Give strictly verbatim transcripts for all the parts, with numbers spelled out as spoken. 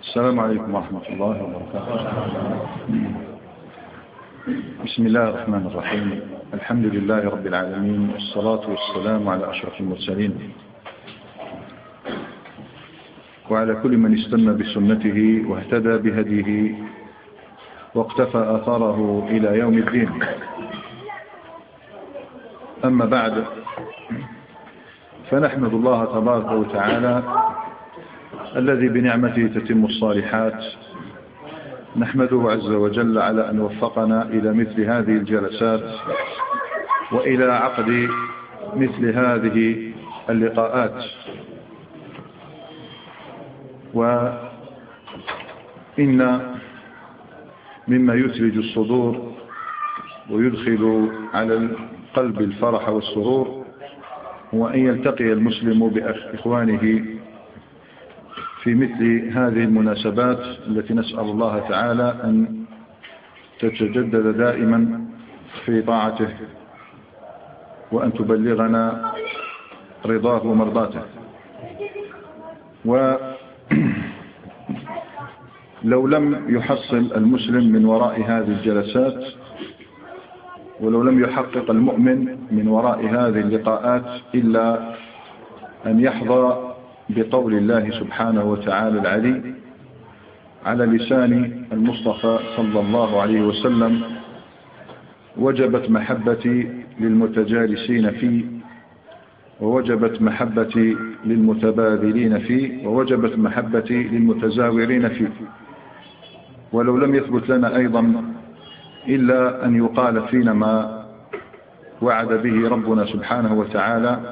السلام عليكم ورحمة الله وبركاته. بسم الله الرحمن الرحيم. الحمد لله رب العالمين، والصلاة والسلام على أشرف المرسلين وعلى كل من استنى بسنته واهتدى بهديه واقتفى آثاره إلى يوم الدين. أما بعد، فنحمد الله تبارك وتعالى الذي بنعمته تتم الصالحات. نحمده عز وجل على أن وفقنا إلى مثل هذه الجلسات وإلى عقد مثل هذه اللقاءات. وإن مما يثلج الصدور ويدخل على القلب الفرح والسرور هو أن يلتقي المسلم بإخوانه في مثل هذه المناسبات التي نسأل الله تعالى أن تتجدد دائما في طاعته وأن تبلغنا رضاه ومرضاته. ولو لم يحصل المسلم من وراء هذه الجلسات، ولو لم يحقق المؤمن من وراء هذه اللقاءات إلا أن يحظى بقول الله سبحانه وتعالى العلي على لسان المصطفى صلى الله عليه وسلم: وجبت محبتي للمتجالسين فيه، ووجبت محبتي للمتبادلين فيه، ووجبت محبتي للمتزاورين فيه. ولو لم يثبت لنا أيضا إلا أن يقال فينا ما وعد به ربنا سبحانه وتعالى،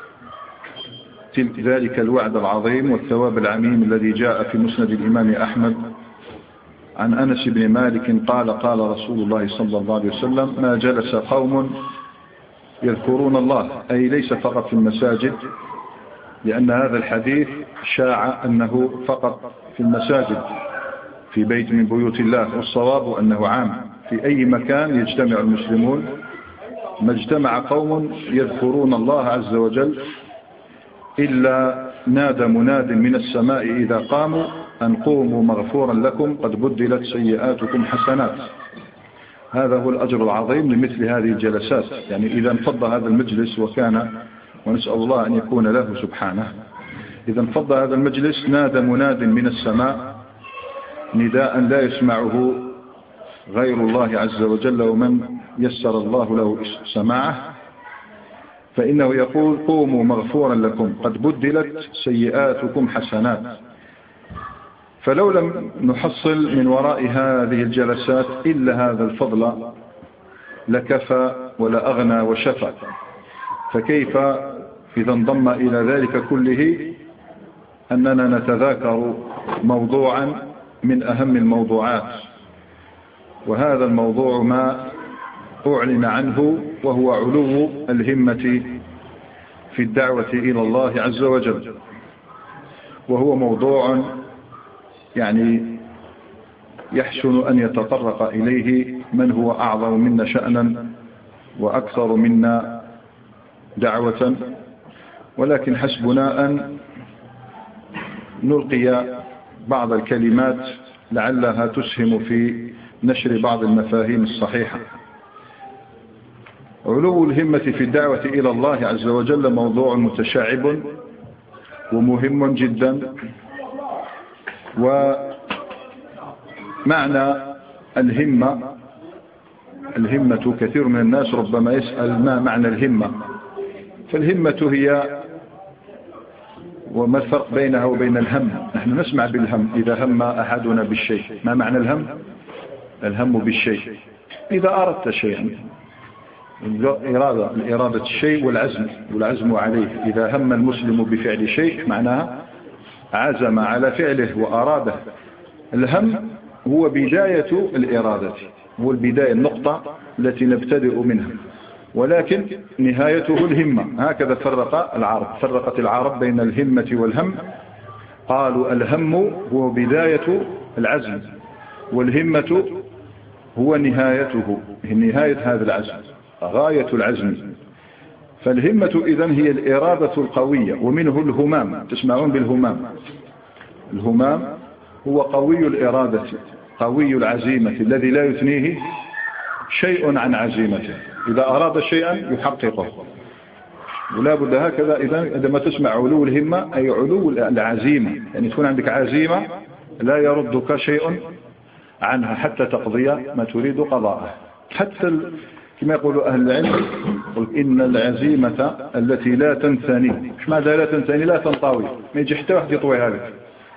ذلك الوعد العظيم والثواب العميم الذي جاء في مسند الإمام أحمد عن أنس بن مالك قال: قال رسول الله صلى الله عليه وسلم: ما جلس قوم يذكرون الله، أي ليس فقط في المساجد، لأن هذا الحديث شاع أنه فقط في المساجد في بيت من بيوت الله، والصواب أنه عام في أي مكان يجتمع المسلمون. ما اجتمع قوم يذكرون الله عز وجل إلا نادى مناد من السماء إذا قاموا أن قوموا مغفورا لكم قد بدلت سيئاتكم حسنات. هذا هو الأجر العظيم لمثل هذه الجلسات. يعني إذا انفض هذا المجلس، وكان ونسأل الله أن يكون له سبحانه، إذا انفض هذا المجلس نادى مناد من السماء نداء لا يسمعه غير الله عز وجل ومن يسر الله له سماعه، فإنه يقول: قوموا مغفورا لكم قد بدلت سيئاتكم حسنات. فلو لم نحصل من وراء هذه الجلسات إلا هذا الفضل لكفى ولا أغنى وشفى. فكيف إذا انضم إلى ذلك كله أننا نتذاكر موضوعا من أهم الموضوعات، وهذا الموضوع ما أعلن عنه، وهو علو الهمة في الدعوة إلى الله عز وجل. وهو موضوع يعني يحسن أن يتطرق إليه من هو أعظم منا شأنا وأكثر منا دعوة، ولكن حسبنا أن نلقي بعض الكلمات لعلها تسهم في نشر بعض المفاهيم الصحيحة. علو الهمة في الدعوة إلى الله عز وجل موضوع متشعب ومهم جدا. ومعنى الهمة الهمة كثير من الناس ربما يسأل: ما معنى الهمة؟ فالهمة هي، وما الفرق بينها وبين الهم؟ نحن نسمع بالهم إذا هم أحدنا بالشيء. ما معنى الهم؟ الهم بالشيء إذا أردت شيئا، الإرادة الإرادة الشيء والعزم والعزم عليه. إذا هم المسلم بفعل شيء معناها عزم على فعله وأراده. الهم هو بداية الإرادة، هو البداية، النقطة التي نبتدئ منها، ولكن نهايته الهمة. هكذا فرق العرب فرقت العرب بين الهمة والهم. قالوا الهم هو بداية العزم، والهمة هو نهايته، نهاية هذا العزم، غاية العزم. فالهمة إذن هي الإرادة القوية، ومنه الهمام. تسمعون بالهمام؟ الهمام هو قوي الإرادة قوي العزيمة الذي لا يثنيه شيء عن عزيمته، إذا أراد شيئا يحققه. ولا بد هكذا إذا عندما تسمع علو الهمة أي علو العزيمة، يعني تكون عندك عزيمة لا يردك شيء عنها حتى تقضي ما تريد قضاءه. حتى كما يقول أهل العلم قل إن العزيمة التي لا تنثني، مش ماذا لا تنثني لا تنطوي، ما يجي حتى واحد يطوي هذا.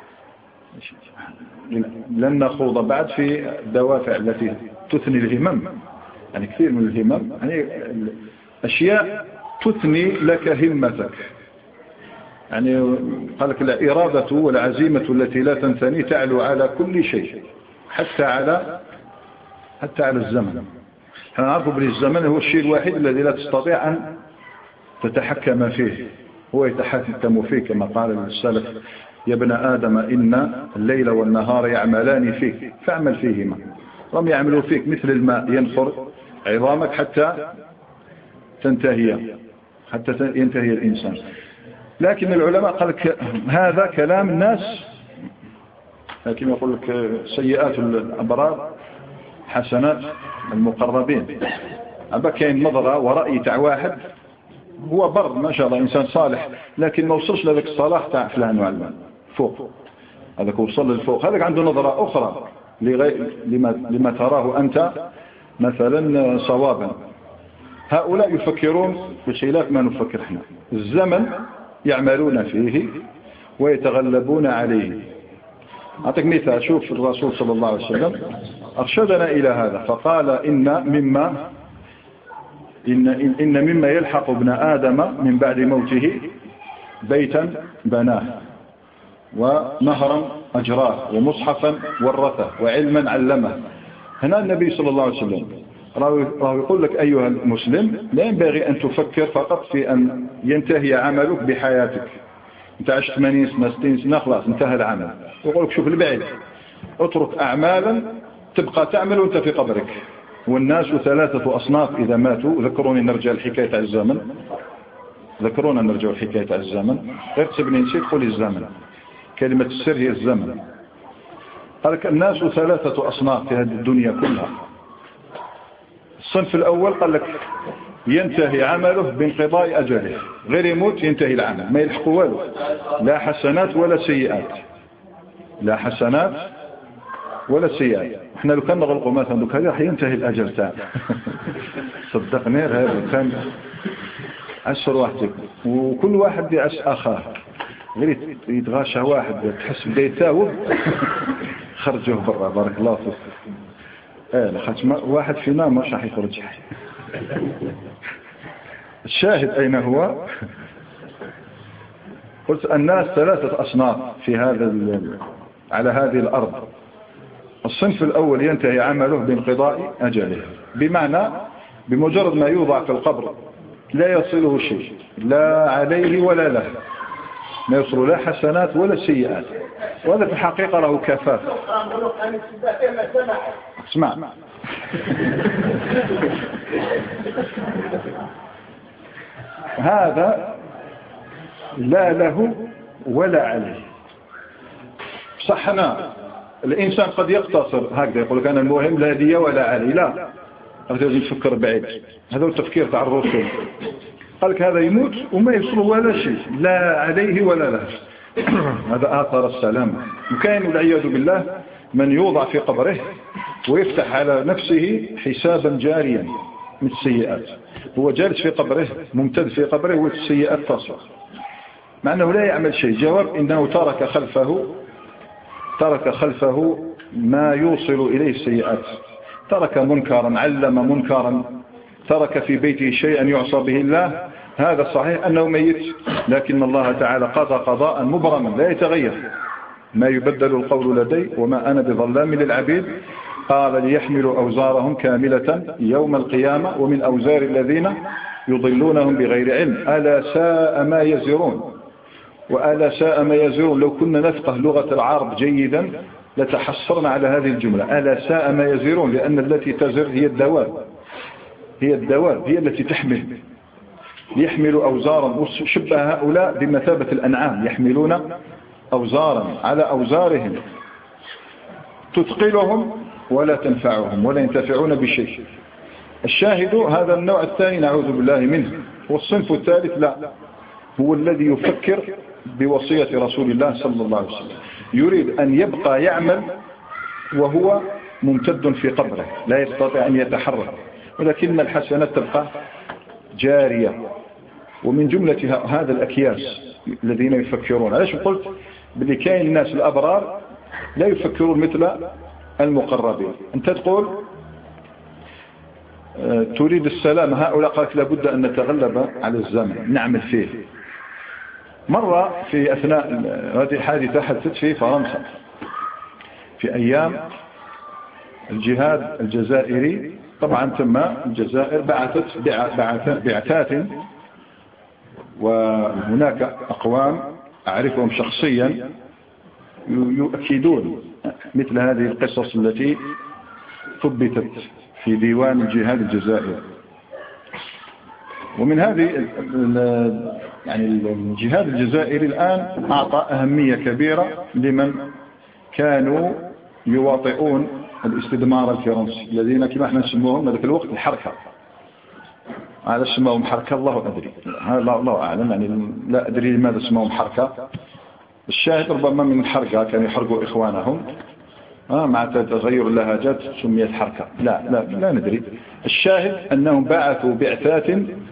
لن نخوض بعد في الدوافع التي تثني الهمم، يعني كثير من الهمم يعني أشياء تثني لك همتك. يعني قال لك الإرادة والعزيمة التي لا تنثني تعلو على كل شيء، حتى على حتى على الزمن. احنا نعرف بأن الزمن هو الشيء الوحيد الذي لا تستطيع أن تتحكم فيه، هو يتحكم فيه كما قال السلف يا ابن آدم إن الليل والنهار يعملان فيك فاعمل فيهما. هم يعملوا فيك مثل الماء ينخر عظامك حتى تنتهي حتى ينتهي الإنسان. لكن العلماء قال لك هذا كلام الناس، لكن يقول لك سيئات الأبرار حسنات المقربين. أبا كاين نظرة ورأي تاع واحد هو بر ما شاء الله إنسان صالح، لكن ما وصلش لذلك الصلاح تاع فلان وعلمان فوق، هذاك وصل للفوق، هذاك عنده نظرة أخرى لما, لما تراه أنت مثلا صوابا. هؤلاء يفكرون بخلاف ما نفكر احنا. الزمن يعملون فيه ويتغلبون عليه. أعطيك مثال، شوف الرسول صلى الله عليه وسلم أرشدنا إلى هذا فقال إن مما إن, إن مما يلحق ابن آدم من بعد موته بيتا بناه ونهرا أجراه ومصحفا ورثه وعلما علمه. هنا النبي صلى الله عليه وسلم راه يقول لك أيها المسلم لا ينبغي أن تفكر فقط في أن ينتهي عملك بحياتك. انت عشت ثمانين سنة ستين سنة خلاص انتهى العمل، يقول لك شوف البعيد، اترك أعمالا تبقى تعمل وانت في قبرك. والناس ثلاثة أصناف إذا ماتوا. ذكروني نرجع الحكاية على الزمن، ذكرونا نرجع الحكاية على الزمن، غير تسبني نسيت قولي الزمن، كلمة السر هي الزمن. قال لك الناس ثلاثة أصناف في هذه الدنيا كلها. الصنف الأول قال لك ينتهي عمله بانقضاء أجله، غير يموت ينتهي العمل ما يلحق والو، لا حسنات ولا سيئات، لا حسنات ولا سيئات. احنا لو كان نغلقوا مثلا دوك هذا حينتهي الأجل تاعنا صدقني هذا كان عشر واحد وكل واحد يعس أخاه، غير يتغاشى واحد تحس بدا يتاوب خرجوه برا بارك الله فيك. اه لخاطر واحد فينا مش راح يخرج. الشاهد أين هو؟ قلت الناس ثلاثة أصناف في هذا على هذه الأرض. الصنف الأول ينتهي عمله بانقضاء أجله، بمعنى بمجرد ما يوضع في القبر لا يصله شيء، لا عليه ولا له، ما يصل لا حسنات ولا سيئات، وهذا في الحقيقة له كفاف. اسمع هذا لا له ولا عليه. صحنا الإنسان قد يقتصر هكذا يقول لك أنا المهم لا لي ولا علي، لا، لازم تفكر بعيد. هذا هو التفكير تاع الرسول. قال لك هذا يموت وما يوصل ولا شيء، لا عليه ولا له. هذا آثار السلام. وكان والعياذ بالله من يوضع في قبره ويفتح على نفسه حسابا جاريا من السيئات، هو جالس في قبره ممتد في قبره والسيئات تصل، مع أنه لا يعمل شيء. جواب إنه ترك خلفه ترك خلفه ما يوصل إليه السيئات، ترك منكرا، علم منكرا، ترك في بيته شيئا يعصى به الله. هذا صحيح أنه ميت، لكن الله تعالى قضى قضاء مبرما لا يتغير. ما يبدل القول لدي وما أنا بظلام للعبيد. قال ليحملوا أوزارهم كاملة يوم القيامة ومن أوزار الذين يضلونهم بغير علم ألا ساء ما يزرون. وألا ساء ما يزرون، لو كنا نفقه لغة العرب جيدا لتحصرنا على هذه الجملة، ألا ساء ما يزرون، لأن التي تزر هي الدواب، هي الدواب هي التي تحمل. يحملوا أوزارا، شبه هؤلاء بمثابة الأنعام، يحملون أوزارا على أوزارهم تثقلهم ولا تنفعهم ولا ينتفعون بشيء. الشاهد هذا النوع الثاني نعوذ بالله منه. والصنف الثالث لا، هو الذي يفكر بوصية رسول الله صلى الله عليه وسلم، يريد أن يبقى يعمل وهو ممتد في قبره لا يستطيع أن يتحرك، ولكن الحسنات تبقى جارية. ومن جملة هذا الأكياس الذين يفكرون، علاش قلت بلي كاين الناس الأبرار لا يفكرون مثل المقربين. أنت تقول تريد السلام، هؤلاء قالت لابد أن نتغلب على الزمن نعمل فيه. مرة في أثناء هذه الحادثة حدثت في فرنسا في أيام الجهاد الجزائري. طبعا ثم الجزائر بعثت بعثات، وهناك أقوام أعرفهم شخصيا يؤكدون مثل هذه القصص التي ثبتت في ديوان الجهاد الجزائري. ومن هذه يعني الجهاد الجزائري الآن أعطى أهمية كبيرة لمن كانوا يواطئون الاستدمار الفرنسي، الذين كما احنا نسموهم ذاك الوقت الحركة. هذا سموهم حركة الله أدري، هذا الله أعلم، يعني لا أدري لماذا سموهم حركة. الشاهد ربما من الحركة كانوا يحرقوا إخوانهم آه مع تغير اللهجات سميت حركة، لا لا لا ندري. الشاهد أنهم بعثوا بعثات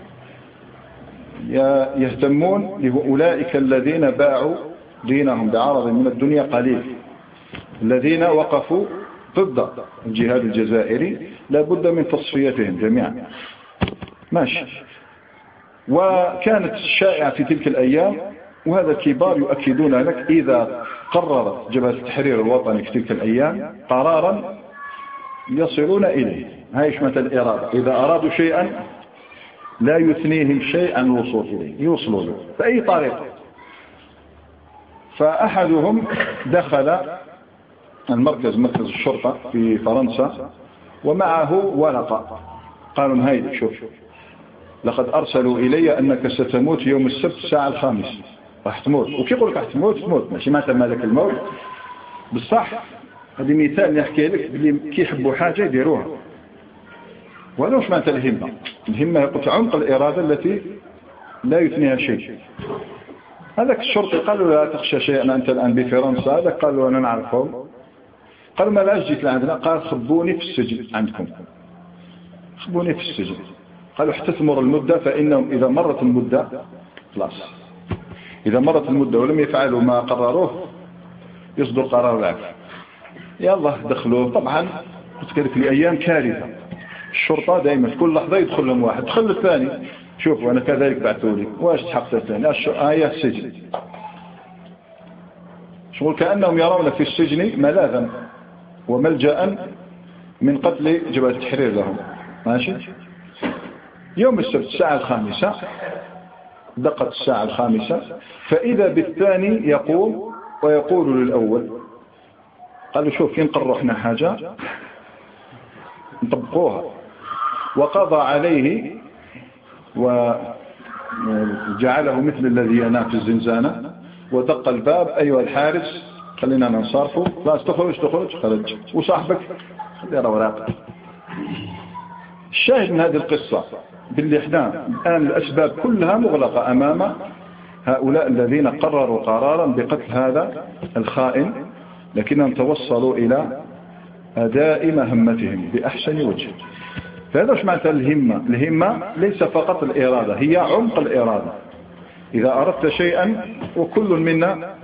يهتمون لأولئك الذين باعوا دينهم بعرض من الدنيا قليل، الذين وقفوا ضد الجهاد الجزائري، لابد من تصفيتهم جميعا. ماشي. وكانت الشائعة في تلك الأيام، وهذا الكبار يؤكدون لك، إذا قررت جبهة التحرير الوطني في تلك الأيام قرارا يصلون إليه، هاي شمة الإرادة، إذا أرادوا شيئا لا يثنيهم شيء عن الوصول إليه، يوصلوا له بأي طريقة. فأحدهم دخل المركز مركز الشرطة في فرنسا ومعه ورقة، قالوا هاي شوف لقد أرسلوا إلي أنك ستموت يوم السبت الساعة الخامسة، راح تموت. وكي يقول لك راح تموت تموت، ماشي معناتها مالك الموت بالصح. هذه مثال نحكي لك اللي كي يحبوا حاجة يديروها، ولا مش معناتها الهمة. الهمة يقول عمق الإرادة التي لا يثنيها شيء. هذاك الشرطي قالوا لا تخشى شيئا أنت الآن بفرنسا، هذا قالوا أنا نعرفهم. قالوا ما لا جيت لعندنا، قال خبوني في السجن عندكم، خبوني في السجن. قالوا حتى تمر المدة، فإنهم إذا مرت المدة خلاص، إذا مرت المدة ولم يفعلوا ما قرروه يصدر قرار العفو. يلا دخلوه. طبعا تذكرك لأيام كارثة، الشرطة دائما في كل لحظة يدخل لهم واحد، دخل الثاني، شوفوا أنا كذلك بعثولي، واش تحقت الثاني آية السجن. شغل كأنهم يرون في السجن ملاذا وملجأ من قتل جبهة التحرير لهم. ماشي. يوم السبت الساعة الخامسة دقت الساعة الخامسة، فإذا بالثاني يقوم ويقول للأول، قالوا شوف كي نقروا احنا حاجة نطبقوها. وقضى عليه وجعله مثل الذي ينام في الزنزانة، ودق الباب، أيها الحارس خلينا ننصرفه، لا تخرج تخرج خرج، وصاحبك خلي رواق. الشاهد من هذه القصة باللي احنا الآن الأسباب كلها مغلقة أمام هؤلاء الذين قرروا قرارا بقتل هذا الخائن، لكنهم توصلوا إلى أداء مهمتهم بأحسن وجه. فهذا مش معنى الهمة. الهمة ليس فقط الإرادة، هي عمق الإرادة. إذا أردت شيئا، وكل منا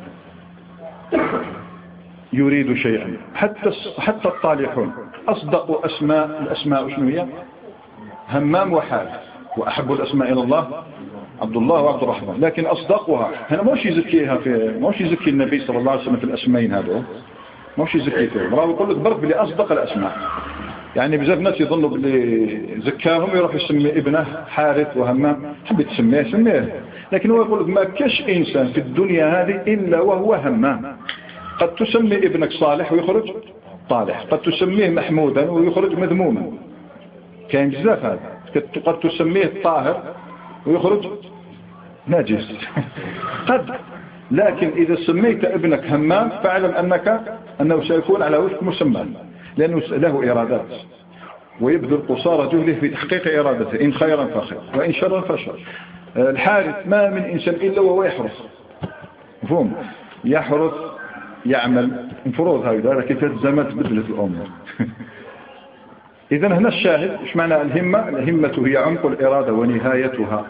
يريد شيئا، حتى حتى الطالحون أصدق أسماء الأسماء شنو هي؟ همام وحارث. وأحب الأسماء إلى الله عبد الله وعبد الرحمن، لكن أصدقها هنا موش يزكيها في موش يزكي النبي صلى الله عليه وسلم في الأسمين هذول، موش يزكي فيهم. راهو يقول لك برك بلي أصدق الأسماء. يعني بزاف ناس يظنوا بلي زكاهم يروح يسمي ابنه حارث وهمام، حبي تسميه سميه، لكن هو يقول لك ما كاش إنسان في الدنيا هذه إلا وهو همام. قد تسمي ابنك صالح ويخرج طالح، قد تسميه محمودا ويخرج مذموما، كان بزاف هذا. قد تسميه طاهر ويخرج نجس. قد لكن إذا سميت ابنك همام فاعلم أنك أنه سيكون على وفق مسمى، لأنه له إرادات ويبذل قصارى جهده في تحقيق إرادته، إن خيرا فخير وإن شرا فشر. الحارث ما من إنسان إلا وهو يحرص، مفهوم، يحرص يعمل انفروض هذا، لكن تلزمت بدلة الأمور. إذا هنا الشاهد إيش معنى الهمة؟ الهمة هي عمق الإرادة ونهايتها،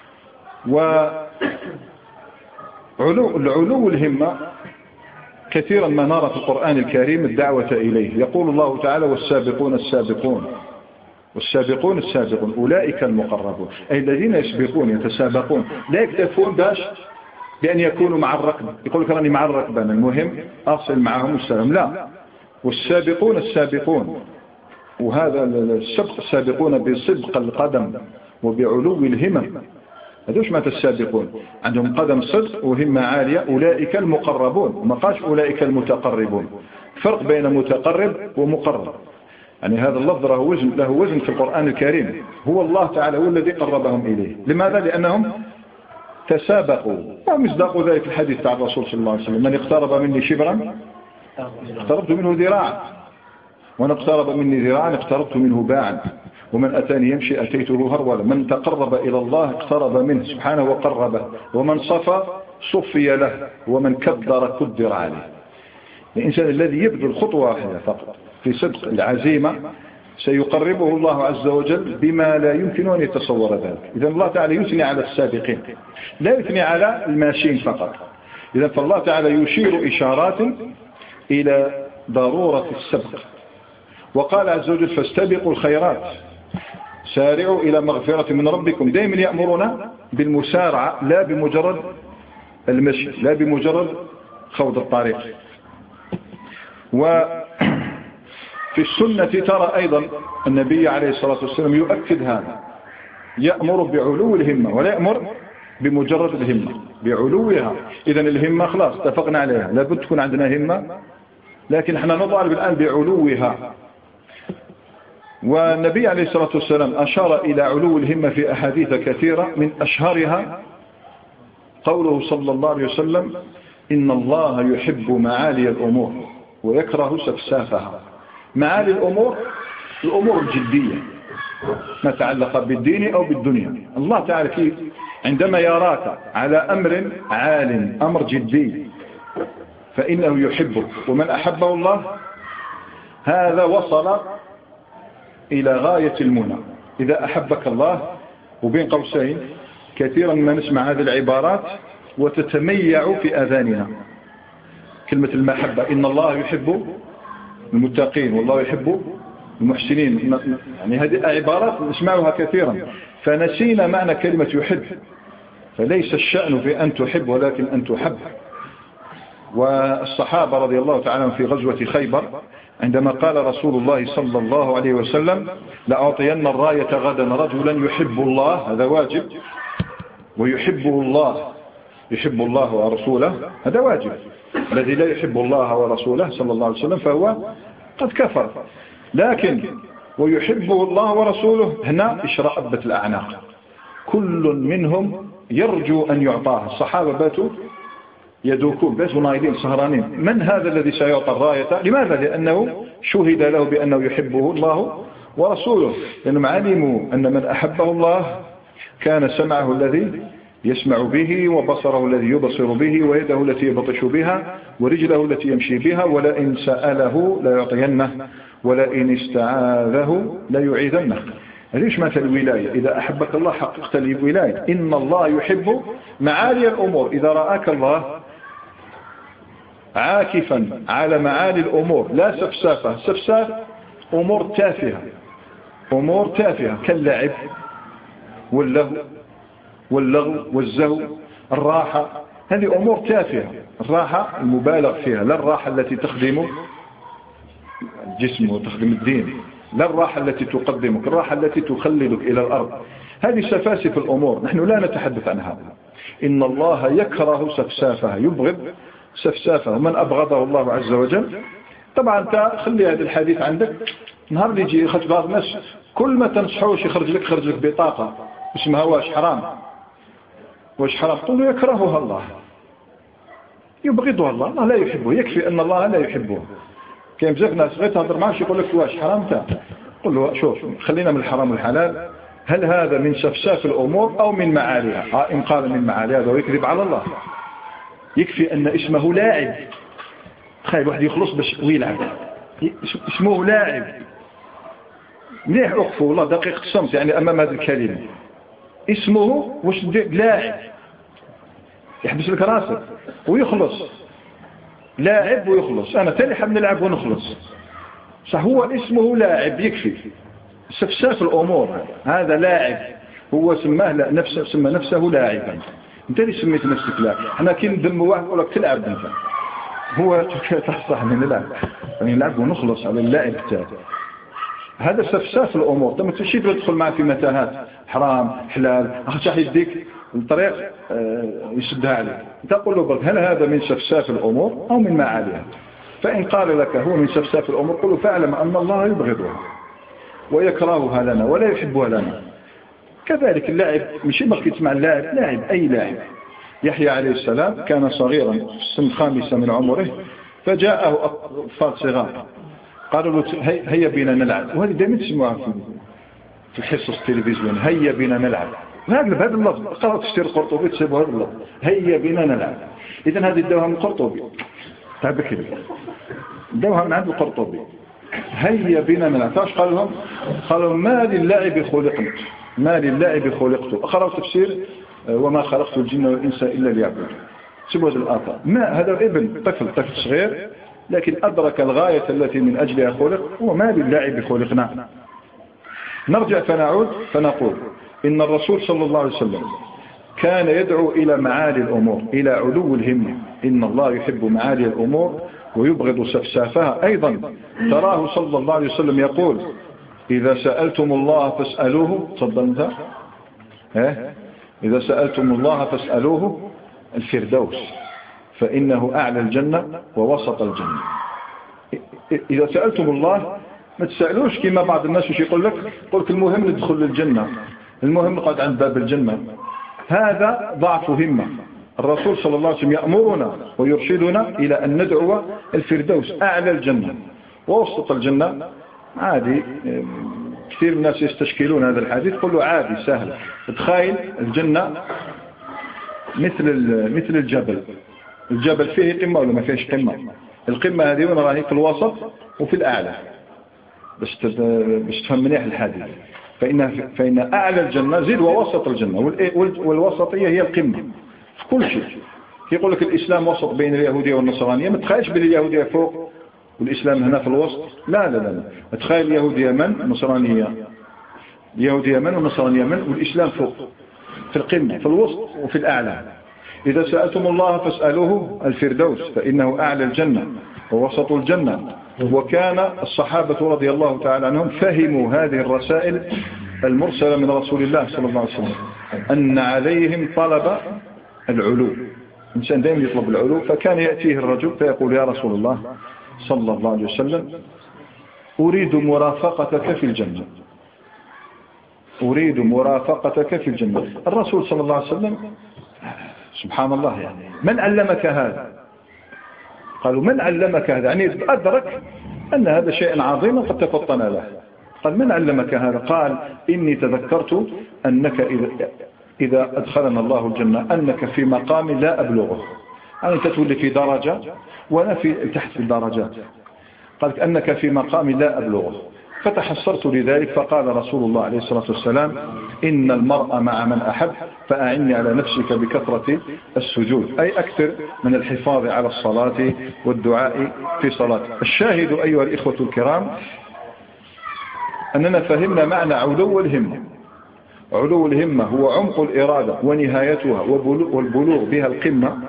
وعلو العلو الهمة كثيرا ما نرى في القرآن الكريم الدعوة إليه. يقول الله تعالى والسابقون السابقون والسابقون السابقون أولئك المقربون، أي الذين يسبقون يتسابقون، لا يكتفون باش بأن يكونوا مع الركب، يقول لك راني مع الركب أنا المهم أصل معهم السلام، لا، والسابقون السابقون، وهذا السبق السابقون بصدق القدم وبعلو الهمم، هذا وش معنى السابقون؟ عندهم قدم صدق وهمة عالية، أولئك المقربون، وما قالش أولئك المتقربون، فرق بين متقرب ومقرب، يعني هذا اللفظ له وزن, له وزن في القرآن الكريم. هو الله تعالى هو الذي قربهم إليه. لماذا؟ لأنهم تسابقوا، ومصداق ذلك الحديث تاع الرسول صلى الله عليه وسلم: من اقترب مني شبرا اقتربت منه ذراعا، ومن اقترب مني ذراعا اقتربت منه باعا، ومن أتاني يمشي أتيته هرولا. من تقرب إلى الله اقترب منه سبحانه وقربه، ومن صفى صفي له، ومن كدر كدر عليه. الإنسان الذي يبذل خطوة واحدة فقط في صدق العزيمة سيقربه الله عز وجل بما لا يمكن أن يتصور ذلك. إذن الله تعالى يثني على السابقين، لا يثني على الماشين فقط. إذن فالله تعالى يشير إشارات إلى ضرورة السبق، وقال عز وجل: فاستبقوا الخيرات سارعوا إلى مغفرة من ربكم. دائما يأمرنا بالمسارعة، لا بمجرد المشي، لا بمجرد خوض الطريق. وفي السنة ترى أيضا النبي عليه الصلاة والسلام يؤكد هذا، يأمر بعلو الهمة ولا يأمر بمجرد الهمة، بعلوها. إذن الهمة خلاص اتفقنا عليها، لابد تكون عندنا همة، لكن احنا نطالب الآن بعلوها. والنبي عليه الصلاة والسلام أشار إلى علو الهمة في أحاديث كثيرة، من أشهرها قوله صلى الله عليه وسلم: إن الله يحب معالي الأمور ويكره سفسافها. معالي الأمور الأمور الجدية ما تعلق بالدين أو بالدنيا. الله تعالى فيه عندما يراك على أمر عال، أمر جدي، فإنه يحبك، ومن أحبه الله هذا وصل إلى غاية المنى. إذا أحبك الله، وبين قوسين كثيرا ما نسمع هذه العبارات وتتميع في أذاننا، كلمة المحبة: إن الله يحب المتقين والله يحب المحسنين. يعني هذه عبارات نسمعها كثيرا، فنسينا معنى كلمة يحب. فليس الشأن في أن تحب ولكن أن تحب. والصحابة رضي الله تعالى في غزوة خيبر عندما قال رسول الله صلى الله عليه وسلم: لأعطين الراية غدا رجلا يحب الله، هذا واجب، ويحبه الله، يحب الله ورسوله، هذا واجب. الذي لا يحب الله ورسوله صلى الله عليه وسلم فهو قد كفر. لكن ويحبه الله ورسوله هنا اشرأبت الأعناق، كل منهم يرجو أن يعطاه. الصحابة باتوا يدوكون، باتوا نايلين سهرانين، من هذا الذي سيعطى الراية؟ لماذا؟ لأنه شهد له بأنه يحبه الله ورسوله، لأنهم علموا أن من أحبه الله كان سمعه الذي يسمع به، وبصره الذي يبصر به، ويده التي يبطش بها، ورجله التي يمشي بها، ولئن سأله لا يعطينه، ولئن استعاذه لا يعيذنه. ليش مات الولاية؟ إذا أحبك الله حققت الولاية. إن الله يحب معالي الأمور. إذا رآك الله عاكفا على معالي الأمور، لا سفسافة، سفساف أمور تافهة، أمور تافهة كاللعب واللهو واللغو والزهو، الراحة، هذه أمور تافهة. الراحة المبالغ فيها، لا الراحة التي تخدم الجسم وتخدم الدين، لا الراحة التي تقدمك، الراحة التي تخلدك إلى الأرض. هذه سفاسف الأمور، نحن لا نتحدث عن هذا. إن الله يكره سفسافها، يبغض سفسافها. ومن أبغضه الله عز وجل، طبعا أنت خلي هذا الحديث عندك، نهار اللي يجي يخرج بعض الناس كل ما تنصحوش يخرج لك خرج لك بطاقة اسمها واش حرام، واش حرام، تقول له يكرهها الله. يبغضها الله، الله لا يحبه، يكفي أن الله لا يحبه. كاين بزاف ناس غير تهضر معاه يقول لك واش حرام تا، قل له شوف خلينا من الحرام والحلال، هل هذا من سفساف الأمور أو من معاليها؟ آه إن قال من معاليها هذا يكذب على الله. يكفي أن اسمه لاعب، تخيل واحد يخلص باش ويلعب اسمه لاعب، مليح أقفوا والله دقيقة صمت يعني أمام هذه الكلمة، اسمه واش لاعب، يحبس لك راسك ويخلص لاعب ويخلص، أنا تاني حاب نلعب ونخلص، صح هو اسمه لاعب يكفي، سفساف الأمور هذا لاعب، هو سماه نفسه سمى نفسه لاعبا، انت اللي سميت نفسك لاعب. احنا كي ندم واحد يقول لك تلعب انت، هو تصح من نلعب يعني نلعب ونخلص على اللاعب تاعك، هذا سفساف الأمور. انت ما تمشي تدخل معه في متاهات حرام حلال، اخشى يديك الطريق يسدها عليك، انت تقول له برك هل هذا من سفساف الأمور أو من معاليها؟ فإن قال لك هو من سفساف الأمور قل له فاعلم أن الله يبغضها ويكرهها لنا ولا يحبها لنا. كذلك اللاعب مش يبقى تسمع اللاعب، لاعب أي لاعب. يحيى عليه السلام كان صغيرا في السن الخامسة من عمره، فجاءه أطفال صغار قالوا له هيا بنا نلعب، وهذه دائما تسمعها في الحصص التلفزيون، هيا بنا نلعب، هذا هذا اللفظ قرأت تفسير القرطبي تسيبوا هذا اللفظ هيا بنا نلعب. إذن هذه الدوها من القرطبي تاع بكري، دوها من عند القرطبي، هيا بنا نلعب. فاش قال لهم؟ قالوا ما للعب خلقت، ما للعب خلقت. أقرأوا تفسير وما خلقت الجن والإنس إلا ليعبدون، سيبوا هذا الآثار. ما هذا ابن طفل طفل صغير لكن أدرك الغاية التي من أجلها خلق، وما للعب خلقنا. نرجع فنعود فنقول إن الرسول صلى الله عليه وسلم كان يدعو إلى معالي الأمور، إلى علو الهمة. إن الله يحب معالي الأمور ويبغض سفسافها. أيضا تراه صلى الله عليه وسلم يقول إذا سألتم الله فاسألوه، تفضل انت، ها إذا سألتم الله فاسألوه الفردوس فإنه أعلى الجنة ووسط الجنة. إذا سألتم الله ما تسألوش كما بعض الناس وش يقول لك، قلت المهم ندخل للجنة، المهم نقعد عند باب الجنة، هذا ضعف همة. الرسول صلى الله عليه وسلم يأمرنا ويرشدنا إلى أن ندعو الفردوس أعلى الجنة ووسط الجنة. عادي كثير من الناس يستشكلون هذا الحديث، قلوا عادي سهل، تخيل الجنة مثل مثل الجبل، الجبل فيه قمة ولا ما فيهش قمة؟ القمة هذه وين راهي؟ في الوسط وفي الأعلى، بس بس تفهم منيح الحديث. فإن فإن أعلى الجنة زيد ووسط الجنة، والوسطية هي القمة في كل شيء. يقول لك الإسلام وسط بين اليهودية والنصرانية، ما تخيلش بين اليهودية فوق والإسلام هنا في الوسط، لا لا لا، تخيل اليهود يمن نصرانية، اليهود يمن والنصرانية يمن، والإسلام فوق في القمة في الوسط وفي الأعلى. إذا سألتم الله فاسألوه الفردوس فإنه أعلى الجنة ووسط الجنة. وكان الصحابة رضي الله تعالى عنهم فهموا هذه الرسائل المرسلة من رسول الله صلى الله عليه وسلم أن عليهم طلب العلو، الإنسان دائما يطلب العلو. فكان يأتيه الرجل فيقول يا رسول الله صلى الله عليه وسلم أريد مرافقتك في الجنة، أريد مرافقتك في الجنة. الرسول صلى الله عليه وسلم سبحان الله يعني من علمك هذا؟ قالوا من علمك هذا؟ يعني أدرك أن هذا شيء عظيم قد تفطن له. قال من علمك هذا؟ قال إني تذكرت أنك إذا, إذا أدخلنا الله الجنة أنك في مقام لا أبلغه، يعني أنت تولي في درجة وأنا في تحت في الدرجات، قال أنك في مقام لا أبلغه. فتحسرت لذلك، فقال رسول الله عليه الصلاة والسلام إن المرء مع من أحب فأعني على نفسك بكثرة السجود، أي أكثر من الحفاظ على الصلاة والدعاء في صلاة. الشاهد أيها الإخوة الكرام أننا فهمنا معنى علو الهمة. علو الهمة هو عمق الإرادة ونهايتها والبلوغ بها القمة،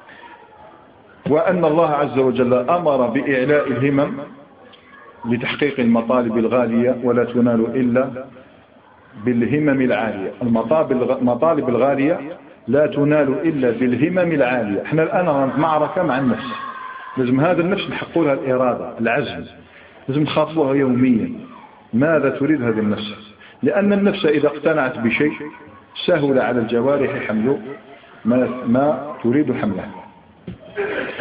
وأن الله عز وجل أمر بإعلاء الهمم لتحقيق المطالب الغالية ولا تنال إلا بالهمم العالية. المطالب الغالية لا تنال إلا بالهمم العالية. احنا الآن في معركة مع النفس، لازم هذا النفس نحقوا لها الإرادة العزم، لازم نخاطبوها يوميا ماذا تريد هذه النفس، لأن النفس إذا اقتنعت بشيء سهل على الجوارح حمله ما, ما تريد حمله.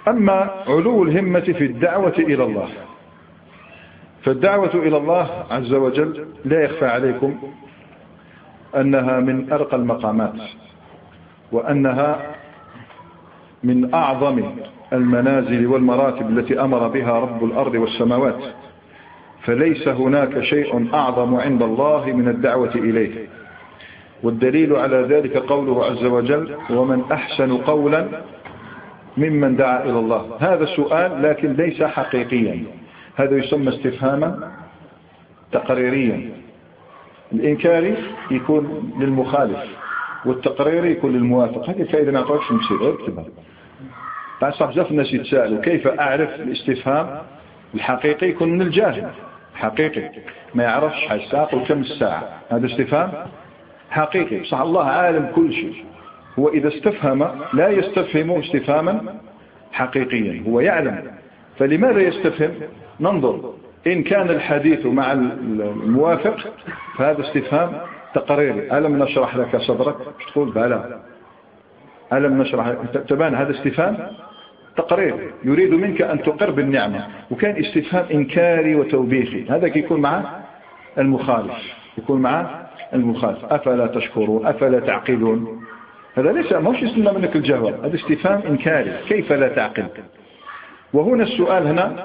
أما علو الهمة في الدعوة إلى الله، فالدعوة إلى الله عز وجل لا يخفى عليكم أنها من أرقى المقامات، وأنها من أعظم المنازل والمراتب التي أمر بها رب الأرض والسماوات، فليس هناك شيء أعظم عند الله من الدعوة إليه. والدليل على ذلك قوله عز وجل: ومن أحسن قولا ممن دعا إلى الله. هذا السؤال لكن ليس حقيقيا، هذا يسمى استفهاما تقريريا. الإنكاري يكون للمخالف، والتقريري يكون للموافق. هذه فائدة ما أعطوكش نمثيل، اكتبها. بعد صح بزاف الناس يتساءلوا كيف أعرف الاستفهام الحقيقي؟ يكون من الجاهل حقيقي ما يعرفش حساق وكم الساعة، هذا استفهام حقيقي. صح الله عالم كل شيء، هو إذا استفهم لا يستفهم استفهاما حقيقيا، هو يعلم. فلماذا يستفهم؟ ننظر إن كان الحديث مع الموافق فهذا استفهام تقريري. ألم نشرح لك صدرك؟ تقول بلى. ألم نشرح؟ تبان هذا استفهام تقريري، يريد منك أن تقر بالنعمة. وكان استفهام إنكاري وتوبيخي، هذا يكون مع المخالف، يكون مع المخالف. أفلا تشكرون؟ أفلا تعقلون؟ هذا ليس مش يسمى منك الجواب، هذا استفهام إنكاري، كيف لا تعقل؟ وهنا السؤال هنا: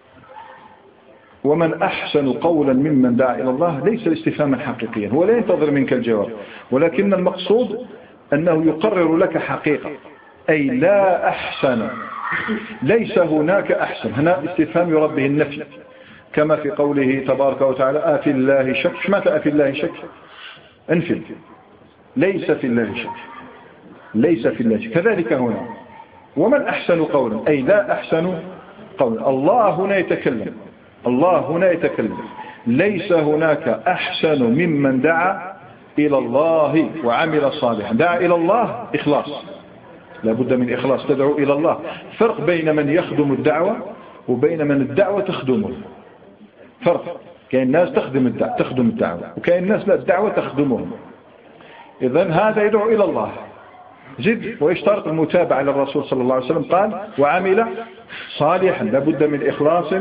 ومن أحسن قولا ممن دعا إلى الله، ليس استفهاما حقيقيا، هو لا ينتظر منك الجواب، ولكن المقصود أنه يقرر لك حقيقة، أي لا أحسن، ليس هناك أحسن. هنا استفهام يراد به النفي، كما في قوله تبارك وتعالى: أفي الله شك. متى أفي الله شك؟ انفي، ليس في الله شك، ليس في الله شك. كذلك هنا: ومن أحسن قولا، أي لا أحسن قولا. الله هنا يتكلم، الله هنا يتكلم، ليس هناك أحسن ممن دعا إلى الله وعمل صالحا. دعا إلى الله إخلاص، لابد من إخلاص، تدعو إلى الله. فرق بين من يخدم الدعوة وبين من الدعوة تخدمه، فرق. كاين الناس تخدم الدعوة تخدم الدعوة وكاين الناس لا، الدعوة تخدمهم. إذن هذا يدعو إلى الله جد، ويشترط المتابعة للرسول صلى الله عليه وسلم. قال: وعمل صالحا، لابد من إخلاص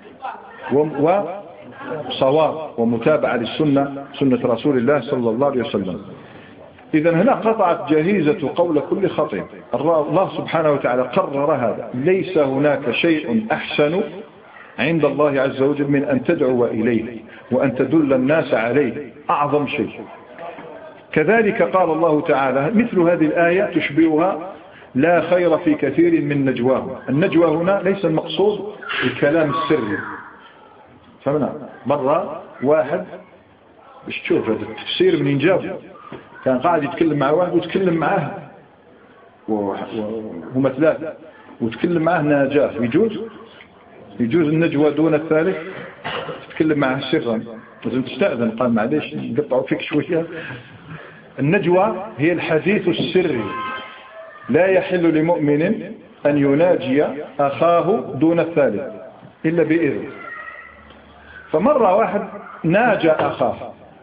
وصواب ومتابعة للسنة، سنة رسول الله صلى الله عليه وسلم. إذن هنا قطعت جهيزة قول كل خطيب. الله سبحانه وتعالى قرر هذا: ليس هناك شيء أحسن عند الله عز وجل من أن تدعو إليه وأن تدل الناس عليه، أعظم شيء. كذلك قال الله تعالى مثل هذه الآية تشبهها: لا خير في كثير من نجواهم. النجوى هنا ليس المقصود الكلام السري. فمنا مرة واحد باش تشوف هذا التفسير منين جابه، كان قاعد يتكلم مع واحد وتكلم معاه وهما ثلاثة وتكلم معاه ناجاه، يجوز يجوز النجوى دون الثالث؟ تتكلم معاه سرا لازم تستأذن. قال معليش نقطعوا فيك شوية. النجوى هي الحديث السري، لا يحل لمؤمن أن يناجي أخاه دون الثالث إلا بإذن. فمرة واحد ناجى أخاه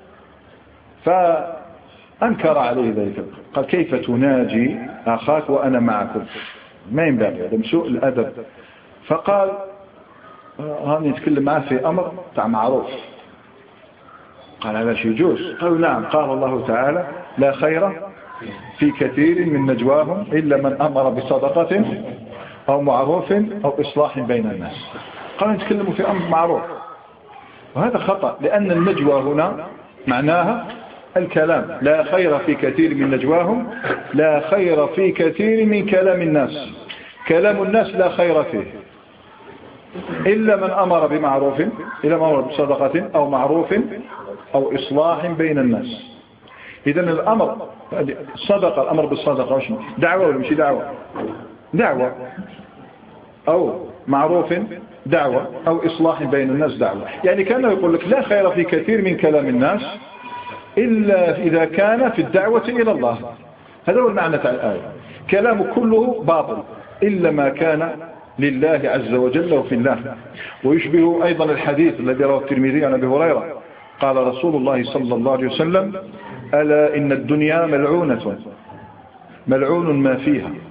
فأنكر عليه ذلك، قال: كيف تناجي أخاك وأنا معكم؟ ما ينبغي، هذا سوء الأدب. فقال: هاني نتكلم معه في أمر تاع معروف. قال: هذا شيء يجوز؟ قالوا: نعم. قال الله تعالى: لا خير في كثير من نجواهم إلا من أمر بصدقة أو معروف أو إصلاح بين الناس. قالوا: نتكلموا في أمر معروف، وهذا خطأ، لأن النجوى هنا معناها الكلام. لا خير في كثير من نجواهم، لا خير في كثير من كلام الناس. كلام الناس لا خير فيه إلا من أمر بمعروف، إلا من أمر بصدقة أو معروف أو إصلاح بين الناس. إذن الأمر الصدقة، الأمر بالصدقة دعوة ولا مش دعوة؟ دعوة. أو معروف دعوة، أو إصلاح بين الناس دعوة. يعني كان يقول لك: لا خير في كثير من كلام الناس إلا إذا كان في الدعوة إلى الله. هذا هو المعنى تاع الآية. كلام كله باطل إلا ما كان لله عز وجل وفي الله. ويشبه أيضا الحديث الذي رواه الترمذي عن أبي هريرة قال رسول الله صلى الله عليه وسلم: ألا إن الدنيا ملعونة، ملعون ما فيها،